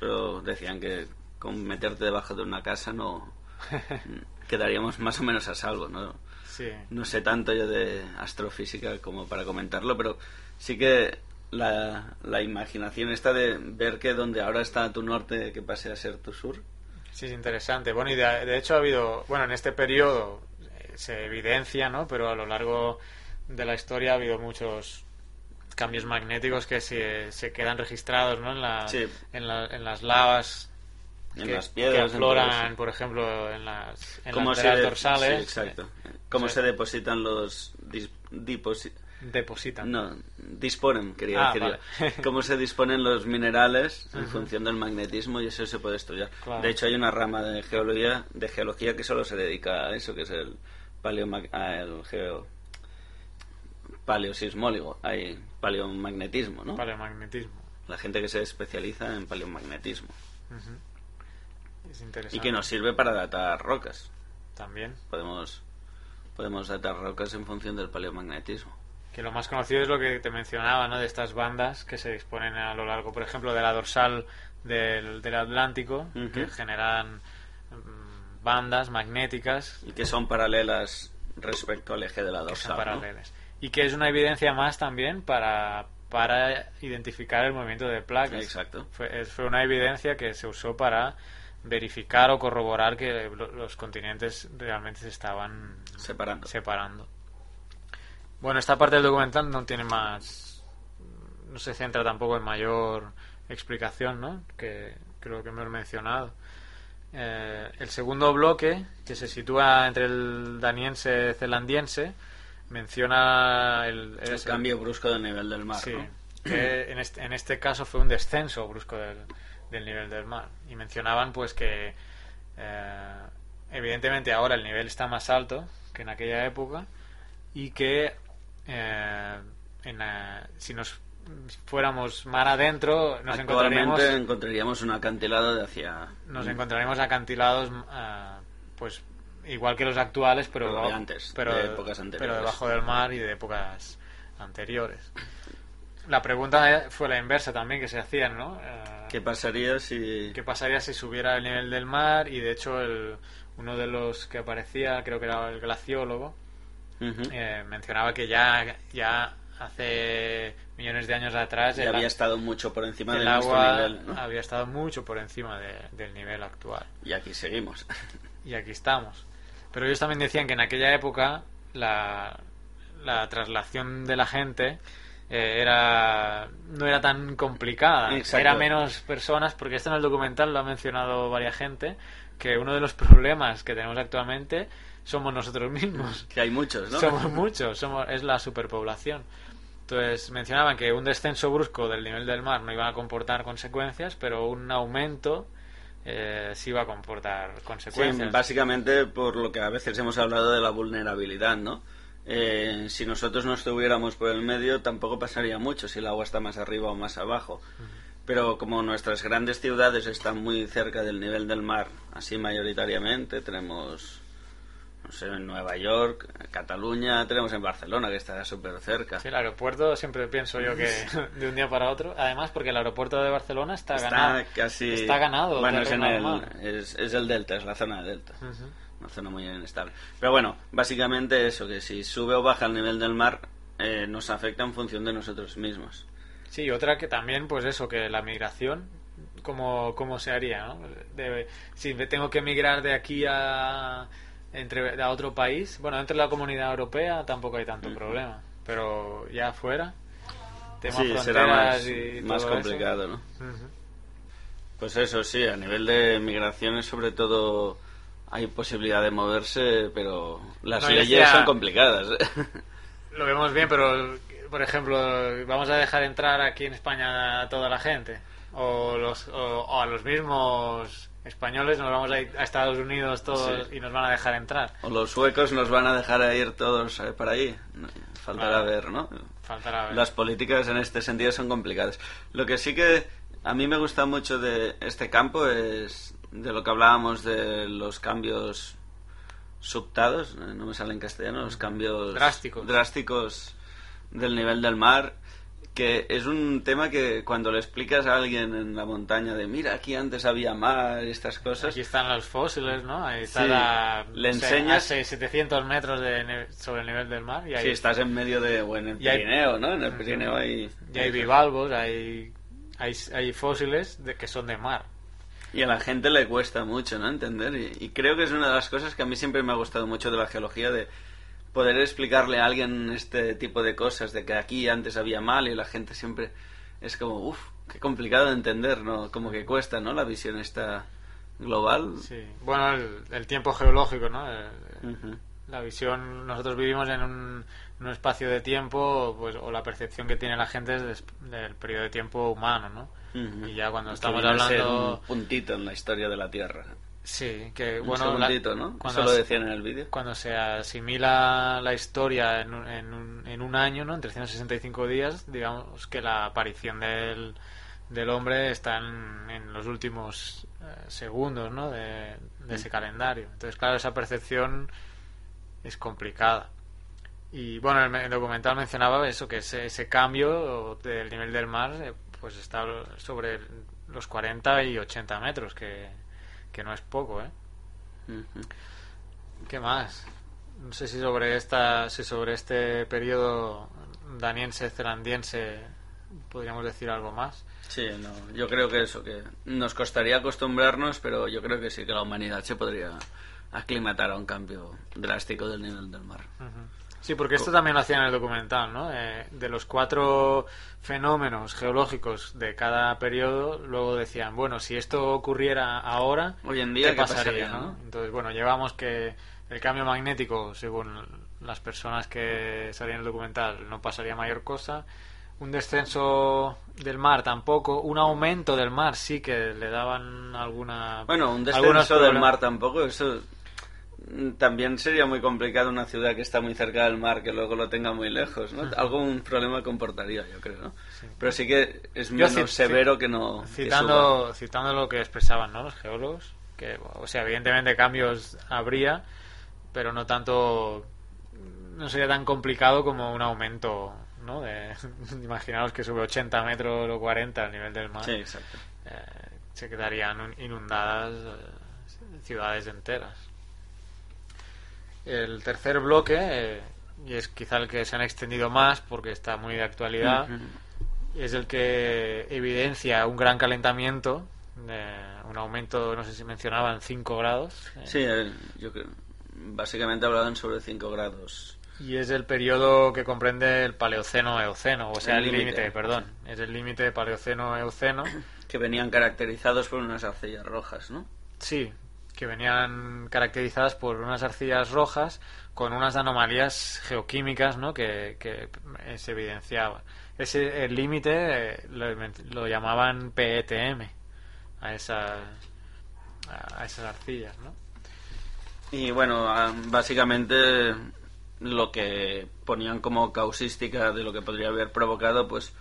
pero decían que con meterte debajo de una casa no quedaríamos más o menos a salvo, ¿no? Sí. No sé tanto yo de astrofísica como para comentarlo, pero sí que la imaginación esta de ver que donde ahora está tu norte, que pase a ser tu sur. Sí, es interesante. Bueno, y de hecho ha habido, bueno, en este periodo se evidencia, ¿no? Pero a lo largo de la historia ha habido muchos cambios magnéticos que se quedan registrados, ¿no? En las lavas, en las piedras, que afloran, por ejemplo, en las lateras dorsales. Sí, exacto. Cómo se depositan los disponen, quería decir vale. yo. Cómo se disponen los minerales en función del magnetismo, y eso se puede estudiar. Claro. De hecho, hay una rama de geología que solo se dedica a eso, que es el paleosismólogo, hay paleomagnetismo, ¿no? Paleomagnetismo. La gente que se especializa en paleomagnetismo. Es interesante. Y que nos sirve para datar rocas. También. Podemos datar rocas en función del paleomagnetismo. Que lo más conocido es lo que te mencionaba, ¿no? De estas bandas que se disponen a lo largo, por ejemplo, de la dorsal del Atlántico, que generan bandas magnéticas. Y que son paralelas respecto al eje de la dorsal. Que son paralelas. ¿No? Y que es una evidencia más también para identificar el movimiento de placas. Exacto. Fue una evidencia que se usó para verificar o corroborar que los continentes realmente se estaban separando. Bueno, esta parte del documental no tiene más, no se centra tampoco en mayor explicación, ¿no? Que lo que hemos mencionado. El segundo bloque, que se sitúa entre el daniense y zelandiense, menciona el cambio brusco del nivel del mar. Sí, ¿no? Que en este caso fue un descenso brusco del nivel del mar. Y mencionaban pues que evidentemente ahora el nivel está más alto que en aquella época, y que si nos fuéramos mar adentro encontraríamos un acantilado encontraríamos acantilados pues igual que los actuales, pero de épocas anteriores, pero debajo del mar y de épocas anteriores. La pregunta fue la inversa también que se hacían, ¿no? ¿Qué pasaría si subiera el nivel del mar? Y de hecho uno de los que aparecía, creo que era el glaciólogo, mencionaba que ya hace millones de años atrás ya había estado mucho por encima del agua nivel, ¿no? Había estado mucho por encima del nivel actual. Y aquí seguimos. Y aquí estamos. Pero ellos también decían que en aquella época la traslación de la gente no era tan complicada. Exacto. Era menos personas, porque esto en el documental lo ha mencionado varias gente, que uno de los problemas que tenemos actualmente somos nosotros mismos. Que hay muchos, ¿no? Somos muchos, es la superpoblación. Entonces mencionaban que un descenso brusco del nivel del mar no iba a comportar consecuencias, pero un aumento sí iba a comportar consecuencias. Sí, básicamente por lo que a veces hemos hablado de la vulnerabilidad, ¿no? Si nosotros no estuviéramos por el medio tampoco pasaría mucho si el agua está más arriba o más abajo. Pero como nuestras grandes ciudades están muy cerca del nivel del mar, así mayoritariamente, tenemos, no sé, en Nueva York, Cataluña, tenemos en Barcelona, que está súper cerca. Sí, el aeropuerto siempre pienso yo que de un día para otro, además porque el aeropuerto de Barcelona está ganado. Está ganado. Bueno, es el delta, es la zona de delta. Una zona muy inestable. Pero bueno, básicamente eso, que si sube o baja el nivel del mar nos afecta en función de nosotros mismos. Sí, otra que también, pues eso, que la migración, ¿cómo se haría, ¿no? Si tengo que migrar de aquí a otro país, bueno, entre la Comunidad Europea tampoco hay tanto problema, pero ya afuera, tema fronteras será todo más complicado, eso. ¿no? Pues eso sí, a nivel de migraciones sobre todo hay posibilidad de moverse, pero las leyes son complicadas. Lo vemos bien, pero por ejemplo, ¿vamos a dejar entrar aquí en España a toda la gente? ¿O a los mismos españoles nos vamos a ir a Estados Unidos todos y nos van a dejar entrar? ¿O los suecos nos van a dejar ir todos para ahí? Faltará ver, ¿no? Faltará ver. Las políticas en este sentido son complicadas. Lo que sí que a mí me gusta mucho de este campo es de lo que hablábamos de los cambios subtados, no me sale en castellano, los cambios drásticos del nivel del mar, que es un tema que cuando le explicas a alguien en la montaña de mira, aquí antes había mar y estas cosas... Aquí están los fósiles, ¿no? Ahí está le enseñas... 700 metros sobre el nivel del mar. Y ahí... Sí, estás en medio de... o en el Pirineo, ¿no? En el Pirineo hay... Y hay bivalvos, hay fósiles que son de mar. Y a la gente le cuesta mucho, ¿no? Entender. Y creo que es una de las cosas que a mí siempre me ha gustado mucho de la geología, de poder explicarle a alguien este tipo de cosas, de que aquí antes había mal y la gente siempre es como, qué complicado de entender, ¿no? Como que cuesta, ¿no? La visión esta global. Sí, bueno, el tiempo geológico, ¿no? La visión, nosotros vivimos en un espacio de tiempo, pues, o la percepción que tiene la gente es del periodo de tiempo humano, ¿no? Y ya cuando estamos hablando... un puntito en la historia de la Tierra. Sí, que un bueno... segundito, ¿no? Eso lo decían en el vídeo. Cuando se asimila la historia en un año, ¿no? En 365 días, digamos que la aparición del hombre está en los últimos segundos, ¿no? De ese calendario. Entonces, claro, esa percepción es complicada. Y bueno, el documental mencionaba eso, que ese cambio del nivel del mar pues está sobre los 40 y 80 metros, que no es poco, ¿eh? ¿Qué más? No sé si sobre este periodo daniense-zelandiense podríamos decir algo más. Sí, no, yo creo que eso, que nos costaría acostumbrarnos, pero yo creo que sí que la humanidad se podría aclimatar a un cambio drástico del nivel del mar. Sí, porque esto también lo hacían en el documental, ¿no? De los 4 fenómenos geológicos de cada periodo, luego decían, bueno, si esto ocurriera ahora, hoy en día, ¿qué pasaría, ¿no? Entonces, bueno, llevamos que el cambio magnético, según las personas que salían en el documental, no pasaría mayor cosa. Un descenso del mar tampoco. Un aumento del mar sí que le daban alguna... Bueno, un descenso del mar tampoco, eso... También sería muy complicado una ciudad que está muy cerca del mar que luego lo tenga muy lejos, ¿no? Algún problema comportaría, yo creo, ¿no? Sí. Pero sí que es menos severo que no... Citando lo que expresaban, ¿no? Los geólogos, que, o sea, evidentemente cambios habría, pero no tanto... No sería tan complicado como un aumento, ¿no? Imaginaos que sube 80 metros o 40 al nivel del mar. Sí, exacto. Se quedarían inundadas ciudades enteras. El tercer bloque, y es quizá el que se han extendido más porque está muy de actualidad, es el que evidencia un gran calentamiento, un aumento, no sé si mencionaban 5 grados. Sí, yo creo, básicamente hablaban sobre 5 grados. Y es el periodo que comprende el Paleoceno-Eoceno, o sea, el límite, perdón. Es el límite de Paleoceno-Eoceno. Que venían caracterizados por unas arcillas rojas, ¿no? Sí, que venían caracterizadas por unas arcillas rojas con unas anomalías geoquímicas, ¿no? que se evidenciaban. El límite lo llamaban PETM a esas arcillas, ¿no? Y bueno, básicamente lo que ponían como causística de lo que podría haber provocado, pues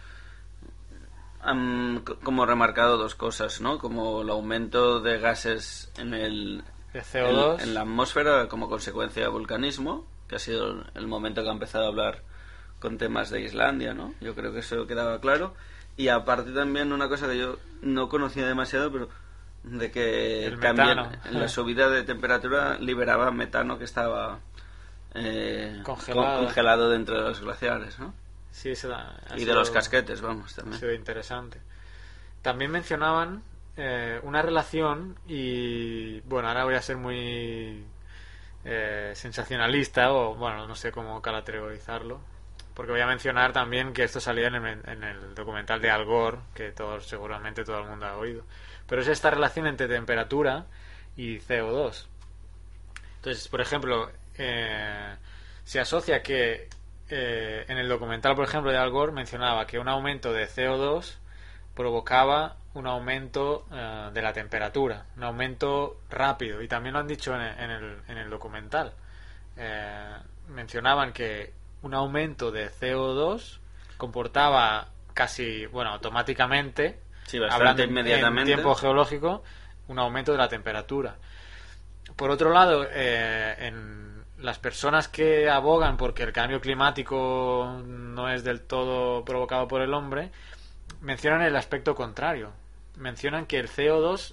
han como remarcado 2 cosas, ¿no? Como el aumento de gases en el CO2 en la atmósfera como consecuencia de vulcanismo, que ha sido el momento que ha empezado a hablar con temas de Islandia, ¿no? Yo creo que eso quedaba claro. Y aparte también una cosa que yo no conocía demasiado, pero de que también la subida de temperatura liberaba metano que estaba congelado dentro de los glaciares, ¿no? Sí, y de los casquetes, vamos, también. Ha sido interesante. También mencionaban una relación y, bueno, ahora voy a ser muy sensacionalista o, bueno, no sé cómo categorizarlo, porque voy a mencionar también que esto salía en el documental de Al Gore, que seguramente todo el mundo ha oído. Pero es esta relación entre temperatura y CO2. Entonces, por ejemplo, se asocia que en el documental, por ejemplo, de Al Gore mencionaba que un aumento de CO2 provocaba un aumento de la temperatura, un aumento rápido, y también lo han dicho en el documental. Mencionaban que un aumento de CO2 comportaba casi, bueno, automáticamente, sí, hablando inmediatamente, en tiempo geológico, un aumento de la temperatura. Por otro lado, en las personas que abogan porque el cambio climático no es del todo provocado por el hombre mencionan el aspecto contrario. Mencionan que el CO2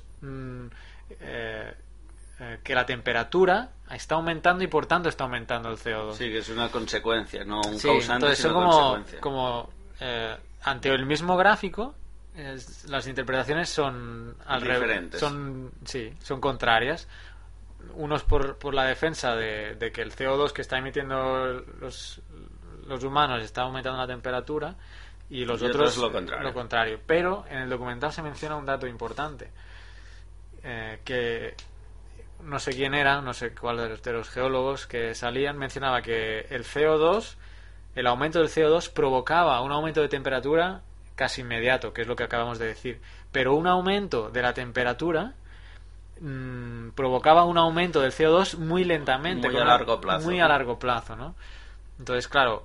que la temperatura está aumentando y por tanto está aumentando el CO2. Sí, que es una consecuencia, no un sí, causante, entonces sino consecuencia. Como ante el mismo gráfico, las interpretaciones son diferentes. Son contrarias. Unos por la defensa de que el CO2 que está emitiendo los humanos está aumentando la temperatura y los otros lo contrario. Pero en el documental se menciona un dato importante, que no sé quién era, no sé cuál de los geólogos que salían, mencionaba que el aumento del CO2 provocaba un aumento de temperatura casi inmediato, que es lo que acabamos de decir, pero un aumento de la temperatura provocaba un aumento del CO2 muy lentamente, muy a largo plazo, ¿no? Entonces, claro,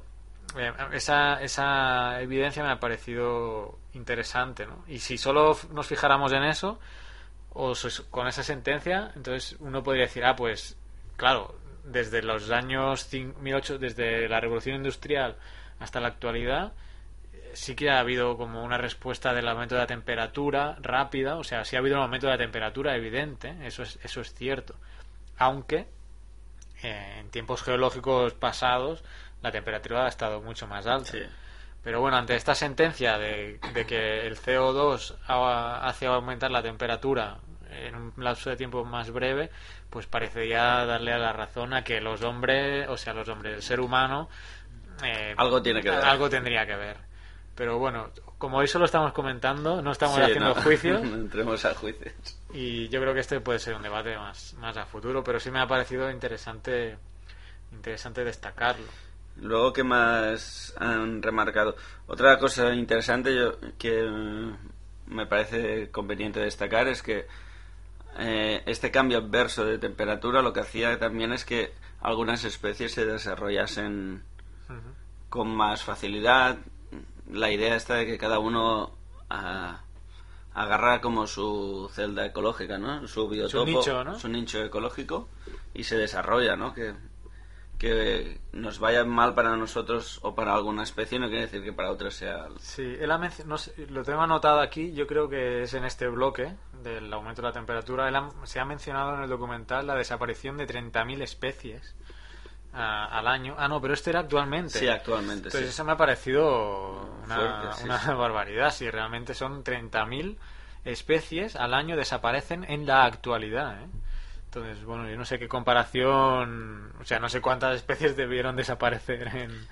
esa evidencia me ha parecido interesante, ¿no? Y si solo nos fijáramos en eso, o con esa sentencia, entonces uno podría decir, pues claro, desde los años 1800, desde la revolución industrial hasta la actualidad, sí que ha habido como una respuesta del aumento de la temperatura rápida, o sea, sí ha habido un aumento de la temperatura evidente, eso es cierto, aunque en tiempos geológicos pasados la temperatura ha estado mucho más alta. Sí. Pero bueno, ante esta sentencia de que el CO2 hace aumentar la temperatura en un lapso de tiempo más breve, pues parecería darle a la razón a que el ser humano, algo tiene que ver. Algo tendría que ver. Pero bueno, como hoy solo estamos comentando, no estamos haciendo juicios. No entremos a juicios. Y yo creo que este puede ser un debate más a futuro, pero sí me ha parecido interesante destacarlo. Luego, ¿qué más han remarcado? Otra cosa interesante que me parece conveniente destacar es que este cambio adverso de temperatura lo que hacía también es que algunas especies se desarrollasen con más facilidad. La idea está de que cada uno agarra como su celda ecológica, ¿no? Su biotopo, su nicho, ¿no? Su nicho ecológico, y se desarrolla, ¿no? Que nos vaya mal para nosotros o para alguna especie no quiere decir que para otra sea... Sí, lo tengo anotado aquí, yo creo que es en este bloque del aumento de la temperatura. Se ha mencionado en el documental la desaparición de 30.000 especies al año. No, pero este era actualmente. Sí, actualmente. Entonces sí. Eso me ha parecido una sí. barbaridad. Si realmente son 30.000 especies al año desaparecen en la actualidad, ¿eh? Entonces, bueno, yo no sé qué comparación, o sea, no sé cuántas especies debieron desaparecer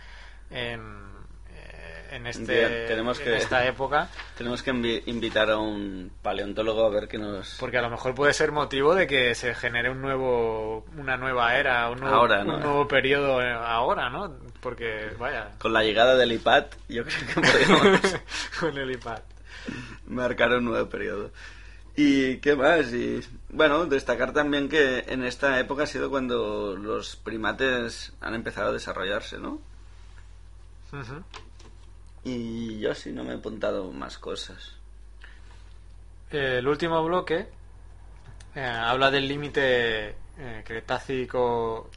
en esta época. Tenemos que invitar a un paleontólogo a ver qué nos... Porque a lo mejor puede ser motivo de que se genere una nueva era, un nuevo periodo ahora, ¿no? Porque, vaya... Con la llegada del IPAD, yo creo que podríamos... Con el IPAD. Marcar un nuevo periodo. ¿Y qué más? Y bueno, destacar también que en esta época ha sido cuando los primates han empezado a desarrollarse, ¿no? Uh-huh. Y yo sí no me he apuntado más cosas. El último bloque habla del límite Cretácico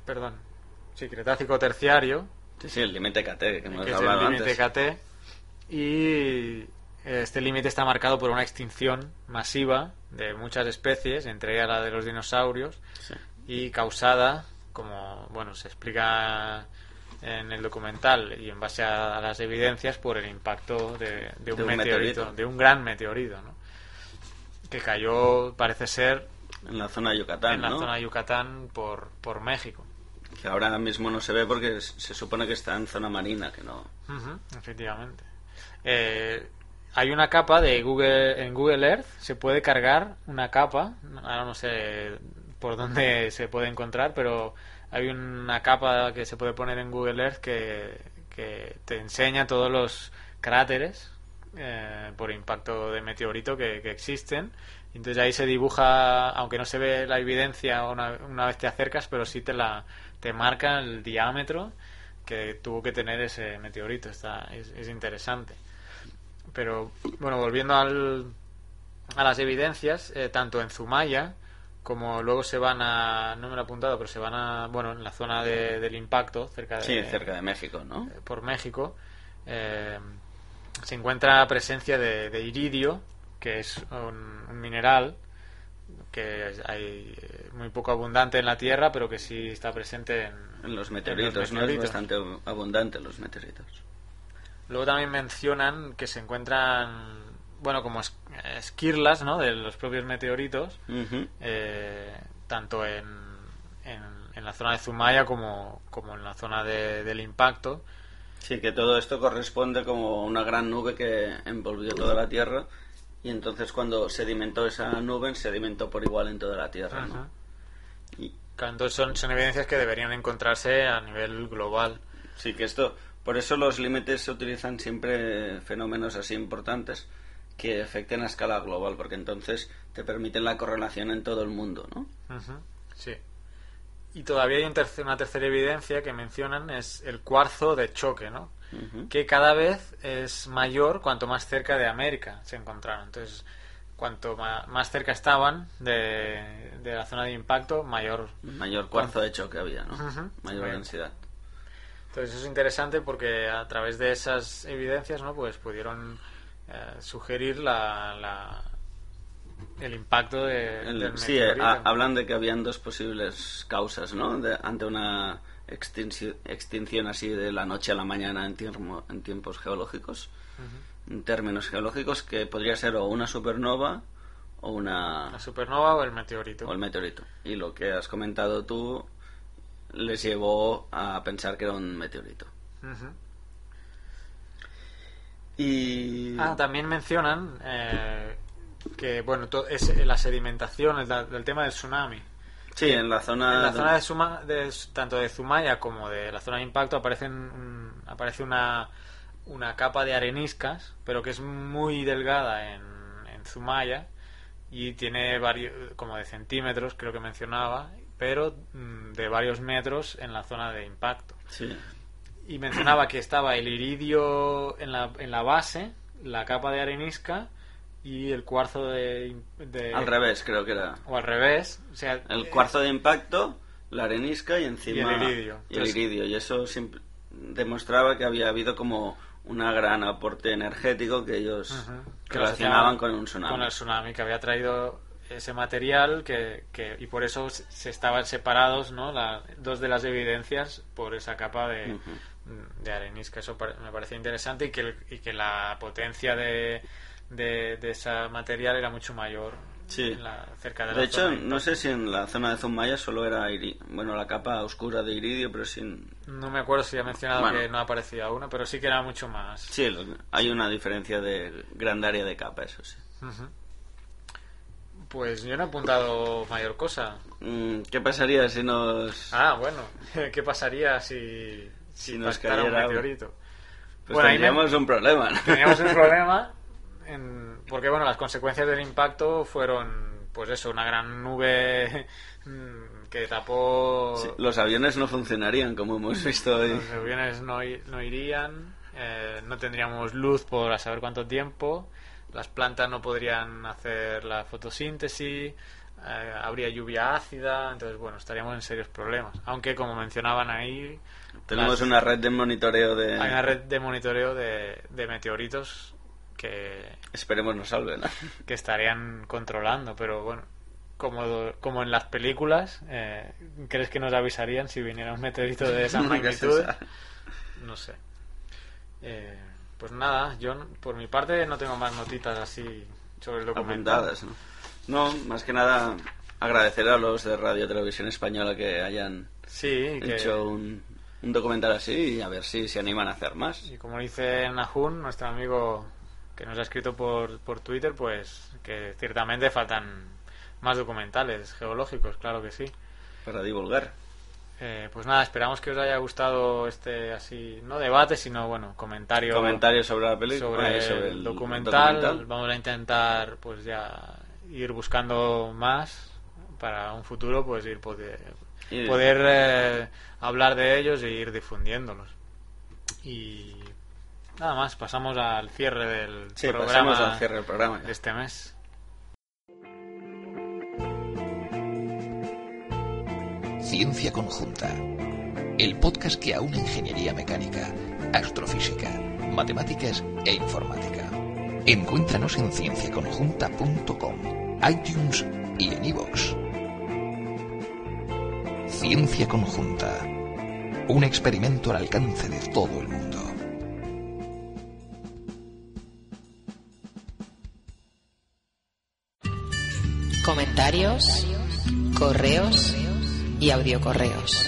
terciario. Sí, el límite KT que hemos que hablado es el límite antes. KT, y este límite está marcado por una extinción masiva de muchas especies, entre ellas la de los dinosaurios, sí. Y causada, como se explica en el documental y en base a las evidencias, por el impacto de un meteorito, de un gran meteorito, ¿no? Que cayó, parece ser, en la zona de Yucatán, la zona de Yucatán por México. Que ahora mismo no se ve porque se supone que está en zona marina, que no. Uh-huh, efectivamente. Hay una capa en Google Earth, se puede cargar una capa, ahora no sé por dónde se puede encontrar, pero hay una capa que se puede poner en Google Earth que te enseña todos los cráteres por impacto de meteorito que existen. Entonces ahí se dibuja, aunque no se ve la evidencia una vez te acercas, pero sí te marca el diámetro que tuvo que tener ese meteorito. Es interesante. Pero bueno, volviendo a las evidencias, tanto en Zumaya como luego se van a, no me lo he apuntado, pero se van a, bueno, en la zona del impacto, cerca de México, ¿no? Por México, se encuentra presencia de iridio, que es un mineral que hay muy poco abundante en la Tierra, pero que sí está presente en los meteoritos, ¿no? Es bastante abundante en los meteoritos. Luego también mencionan que se encuentran, bueno, como esquirlas, ¿no?, de los propios meteoritos, tanto en la zona de Zumaya como en la zona del impacto. Sí, que todo esto corresponde como una gran nube que envolvió toda la Tierra, y entonces cuando sedimentó esa nube, sedimentó por igual en toda la Tierra, ¿no? Y entonces son evidencias que deberían encontrarse a nivel global. Sí, que esto, por eso los límites se utilizan siempre fenómenos así importantes que afecten a escala global, porque entonces te permiten la correlación en todo el mundo, ¿no? Sí. Y todavía hay una tercera evidencia que mencionan, es el cuarzo de choque, ¿no? Que cada vez es mayor cuanto más cerca de América se encontraron. Entonces, cuanto más cerca estaban de la zona de impacto, mayor cuarzo de choque había, ¿no? Mayor densidad. Entonces eso es interesante porque a través de esas evidencias, ¿no?, pues pudieron sugerir el impacto del meteorito. Hablan de que habían dos posibles causas, ¿no?, ante una extinción así de la noche a la mañana en tiempos geológicos, en términos geológicos, que podría ser o una supernova o una supernova o el meteorito. Y lo que has comentado tú les llevó a pensar que era un meteorito. Y también mencionan que, bueno, es la sedimentación del tema del tsunami. Sí, en la zona tanto de Zumaya como de la zona de impacto aparece una capa de areniscas, pero que es muy delgada en Zumaya y tiene varios, como de centímetros, creo que mencionaba, pero de varios metros en la zona de impacto. Sí. Y mencionaba que estaba el iridio en la base, la capa de arenisca y el cuarzo de al revés, creo que era. O al revés, o sea, el cuarzo de impacto, la arenisca y encima el iridio. Y eso demostraba que había habido como un gran aporte energético que ellos relacionaban con un tsunami. Con el tsunami, que había traído ese material y por eso se estaban separados, ¿no?, dos de las evidencias por esa capa de arenisca. Eso me parecía interesante, y que la potencia de ese material era mucho mayor. Sí. Cerca de de hecho, no sé si en la zona de Zumaya solo era la capa oscura de iridio, pero sin... No me acuerdo si ha mencionado que no aparecía una, pero sí que era mucho más. Sí, hay una diferencia de grandaria de capa, eso sí. Pues yo no he apuntado mayor cosa. ¿Qué pasaría si nos... ¿qué pasaría si nos cayera un meteorito? Pues tendríamos un problema, ¿no? Teníamos un problema porque, bueno, las consecuencias del impacto fueron, pues eso, una gran nube que tapó... Sí, los aviones no funcionarían, como hemos visto hoy. Los aviones no irían, no tendríamos luz por a saber cuánto tiempo, las plantas no podrían hacer la fotosíntesis, habría lluvia ácida, entonces, bueno, estaríamos en serios problemas. Aunque, como mencionaban ahí... Tenemos una red de monitoreo de... Hay una red de monitoreo de meteoritos que... Esperemos nos salven, ¿no? Que estarían controlando, pero bueno, como en las películas, ¿crees que nos avisarían si viniera un meteorito de esa magnitud? No sé. Pues nada, yo por mi parte no tengo más notitas así sobre el documental. Apuntadas, ¿no? No, más que nada agradecer a los de Radio Televisión Española que hayan hecho un documental así, y a ver si se animan a hacer más. Y como dice Nahun, nuestro amigo que nos ha escrito por Twitter, pues que ciertamente faltan más documentales geológicos, claro que sí. Para divulgar. Pues nada, esperamos que os haya gustado así, no debate, sino, bueno, comentario sobre la película, sobre el documental. Vamos a intentar, pues ya ir buscando más para un futuro, pues poder hablar de ellos e ir difundiéndolos. Y nada más, pasamos al cierre del programa de este mes. Ciencia Conjunta, el podcast que aúna ingeniería mecánica, astrofísica, matemáticas e informática. Encuéntranos en cienciaconjunta.com, iTunes y en iVoox. Ciencia Conjunta, un experimento al alcance de todo el mundo. Comentarios, correos y audiocorreos.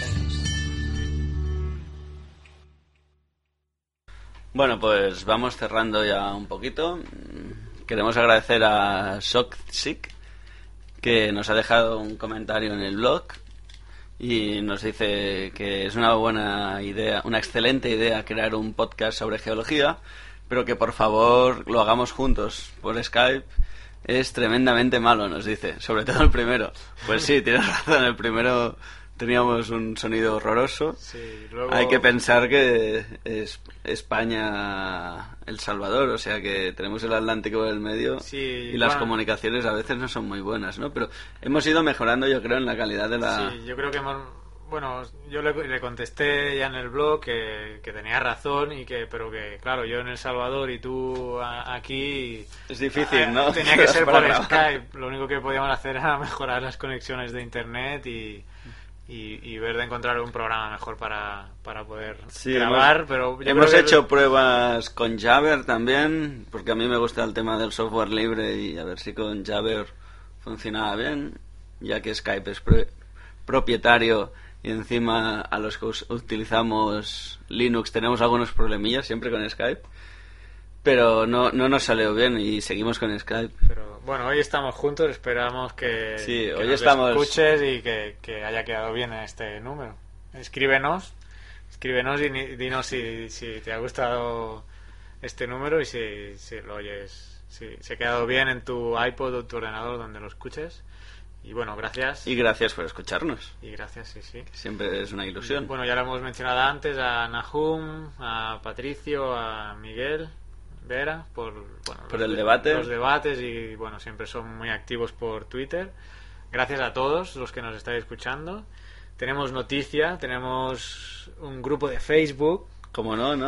Bueno, pues vamos cerrando ya un poquito. Queremos agradecer a Soxic, que nos ha dejado un comentario en el blog y nos dice que es una buena idea, una excelente idea crear un podcast sobre geología, pero que por favor lo hagamos juntos por Skype. Es tremendamente malo, nos dice, sobre todo el primero. Pues sí, tienes razón, el primero teníamos un sonido horroroso. Sí, luego... Hay que pensar que es España, El Salvador, o sea que tenemos el Atlántico del medio, sí, y las comunicaciones a veces no son muy buenas, ¿no? Pero hemos ido mejorando, yo creo, en la calidad de la... Sí, yo creo que bueno, yo le contesté ya en el blog que tenía razón pero que, claro, yo en El Salvador y tú aquí... Es difícil, ¿no? Tenía que ser por Skype. Lo único que podíamos hacer era mejorar las conexiones de internet y ver de encontrar un programa mejor para poder grabar, pero hemos hecho pruebas con Jabber también, porque a mí me gusta el tema del software libre y a ver si con Jabber funcionaba bien, ya que Skype es propietario y encima a los que utilizamos Linux tenemos algunos problemillas siempre con Skype, pero no nos salió bien y seguimos con Skype. Pero bueno, hoy estamos juntos, esperamos que hoy nos estamos... escuches y que haya quedado bien en este número. Escríbenos y dinos si te ha gustado este número y si lo oyes, si se ha quedado bien en tu iPod o tu ordenador donde lo escuches. Y bueno, gracias. Y gracias por escucharnos. Y gracias, sí. Que siempre es una ilusión. Bueno, ya lo hemos mencionado antes, a Nahum, a Patricio, a Miguel, Vera, por el debate. Los debates y bueno, siempre son muy activos por Twitter. Gracias a todos los que nos estáis escuchando. Tenemos noticia, tenemos un grupo de Facebook. ¿Cómo no?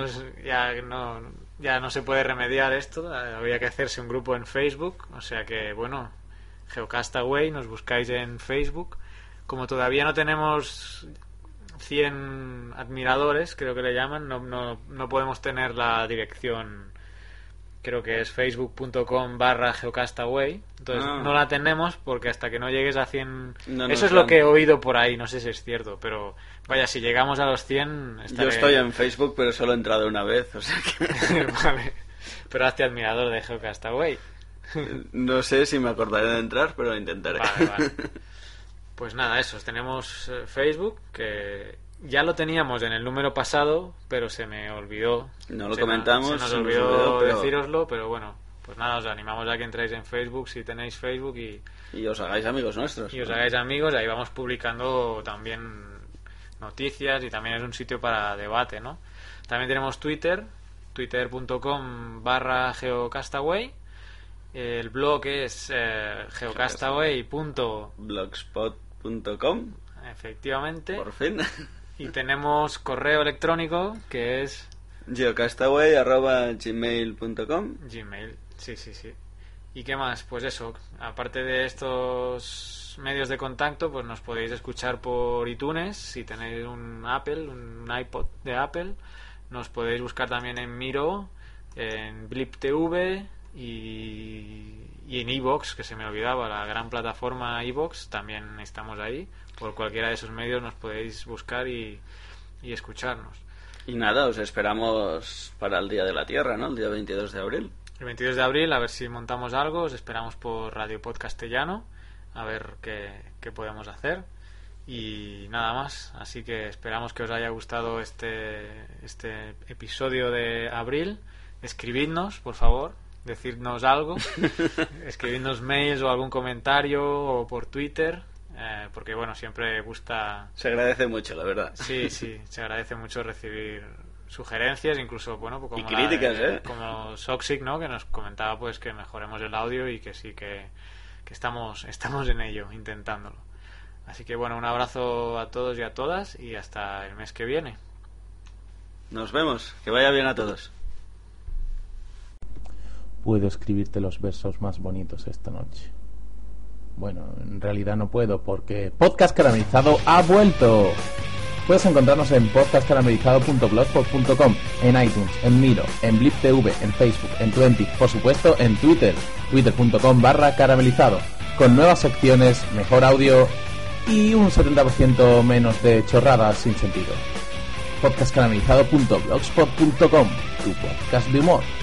Ya no se puede remediar esto, había que hacerse un grupo en Facebook, o sea que bueno, Geocastaway, nos buscáis en Facebook. Como todavía no tenemos 100 admiradores, creo que le llaman, no podemos tener la dirección, creo que es facebook.com/geocastaway, entonces no la tenemos porque hasta que no llegues a 100... Eso es lo que he oído por ahí, no sé si es cierto, pero vaya, si llegamos a los 100... Yo estoy en Facebook, pero solo he entrado una vez, o sea que... Vale, pero hazte admirador de Geocastaway. No sé si me acordaré de entrar, pero lo intentaré. Vale. Pues nada, eso, tenemos Facebook, que ya lo teníamos en el número pasado, pero se me olvidó. No lo comentamos. Se nos olvidó decíroslo, pero bueno, pues nada, os animamos a que entréis en Facebook si tenéis Facebook y os hagáis amigos nuestros. Y os hagáis amigos, ahí vamos publicando también noticias y también es un sitio para debate, ¿no? También tenemos Twitter, twitter.com/geocastaway. El blog es geocastaway.blogspot.com. Efectivamente. Por fin. Y tenemos correo electrónico que es geocastaway@gmail.com. Gmail, sí. ¿Y qué más? Pues eso, aparte de estos medios de contacto, pues nos podéis escuchar por iTunes, si tenéis un iPod de Apple. Nos podéis buscar también en Miro, en Blip TV y en iVoox, que se me olvidaba, la gran plataforma iVoox, también estamos ahí. Por cualquiera de esos medios nos podéis buscar y escucharnos. Y nada, os esperamos para el Día de la Tierra, ¿no? El día 22 de abril. El 22 de abril, a ver si montamos algo. Os esperamos por Radio Podcastellano, a ver qué podemos hacer. Y nada más, así que esperamos que os haya gustado este episodio de abril. Escribidnos, por favor, decirnos algo, escribidnos mails o algún comentario o por Twitter, porque bueno, siempre gusta... Se agradece mucho, la verdad. Sí, se agradece mucho recibir sugerencias, incluso bueno, como y críticas, como Soxic, ¿no? Que nos comentaba pues que mejoremos el audio y que sí que estamos en ello, intentándolo. Así que bueno, un abrazo a todos y a todas y hasta el mes que viene. Nos vemos, que vaya bien a todos. Puedo escribirte los versos más bonitos esta noche. Bueno, en realidad no puedo porque Podcast Caramelizado ha vuelto. Puedes encontrarnos en podcastcaramelizado.blogspot.com, en iTunes, en Miro, en Blip TV, en Facebook, en Twenty, por supuesto en Twitter, twitter.com/caramelizado, con nuevas secciones, mejor audio y un 70% menos de chorradas sin sentido. podcastcaramelizado.blogspot.com, tu podcast de humor.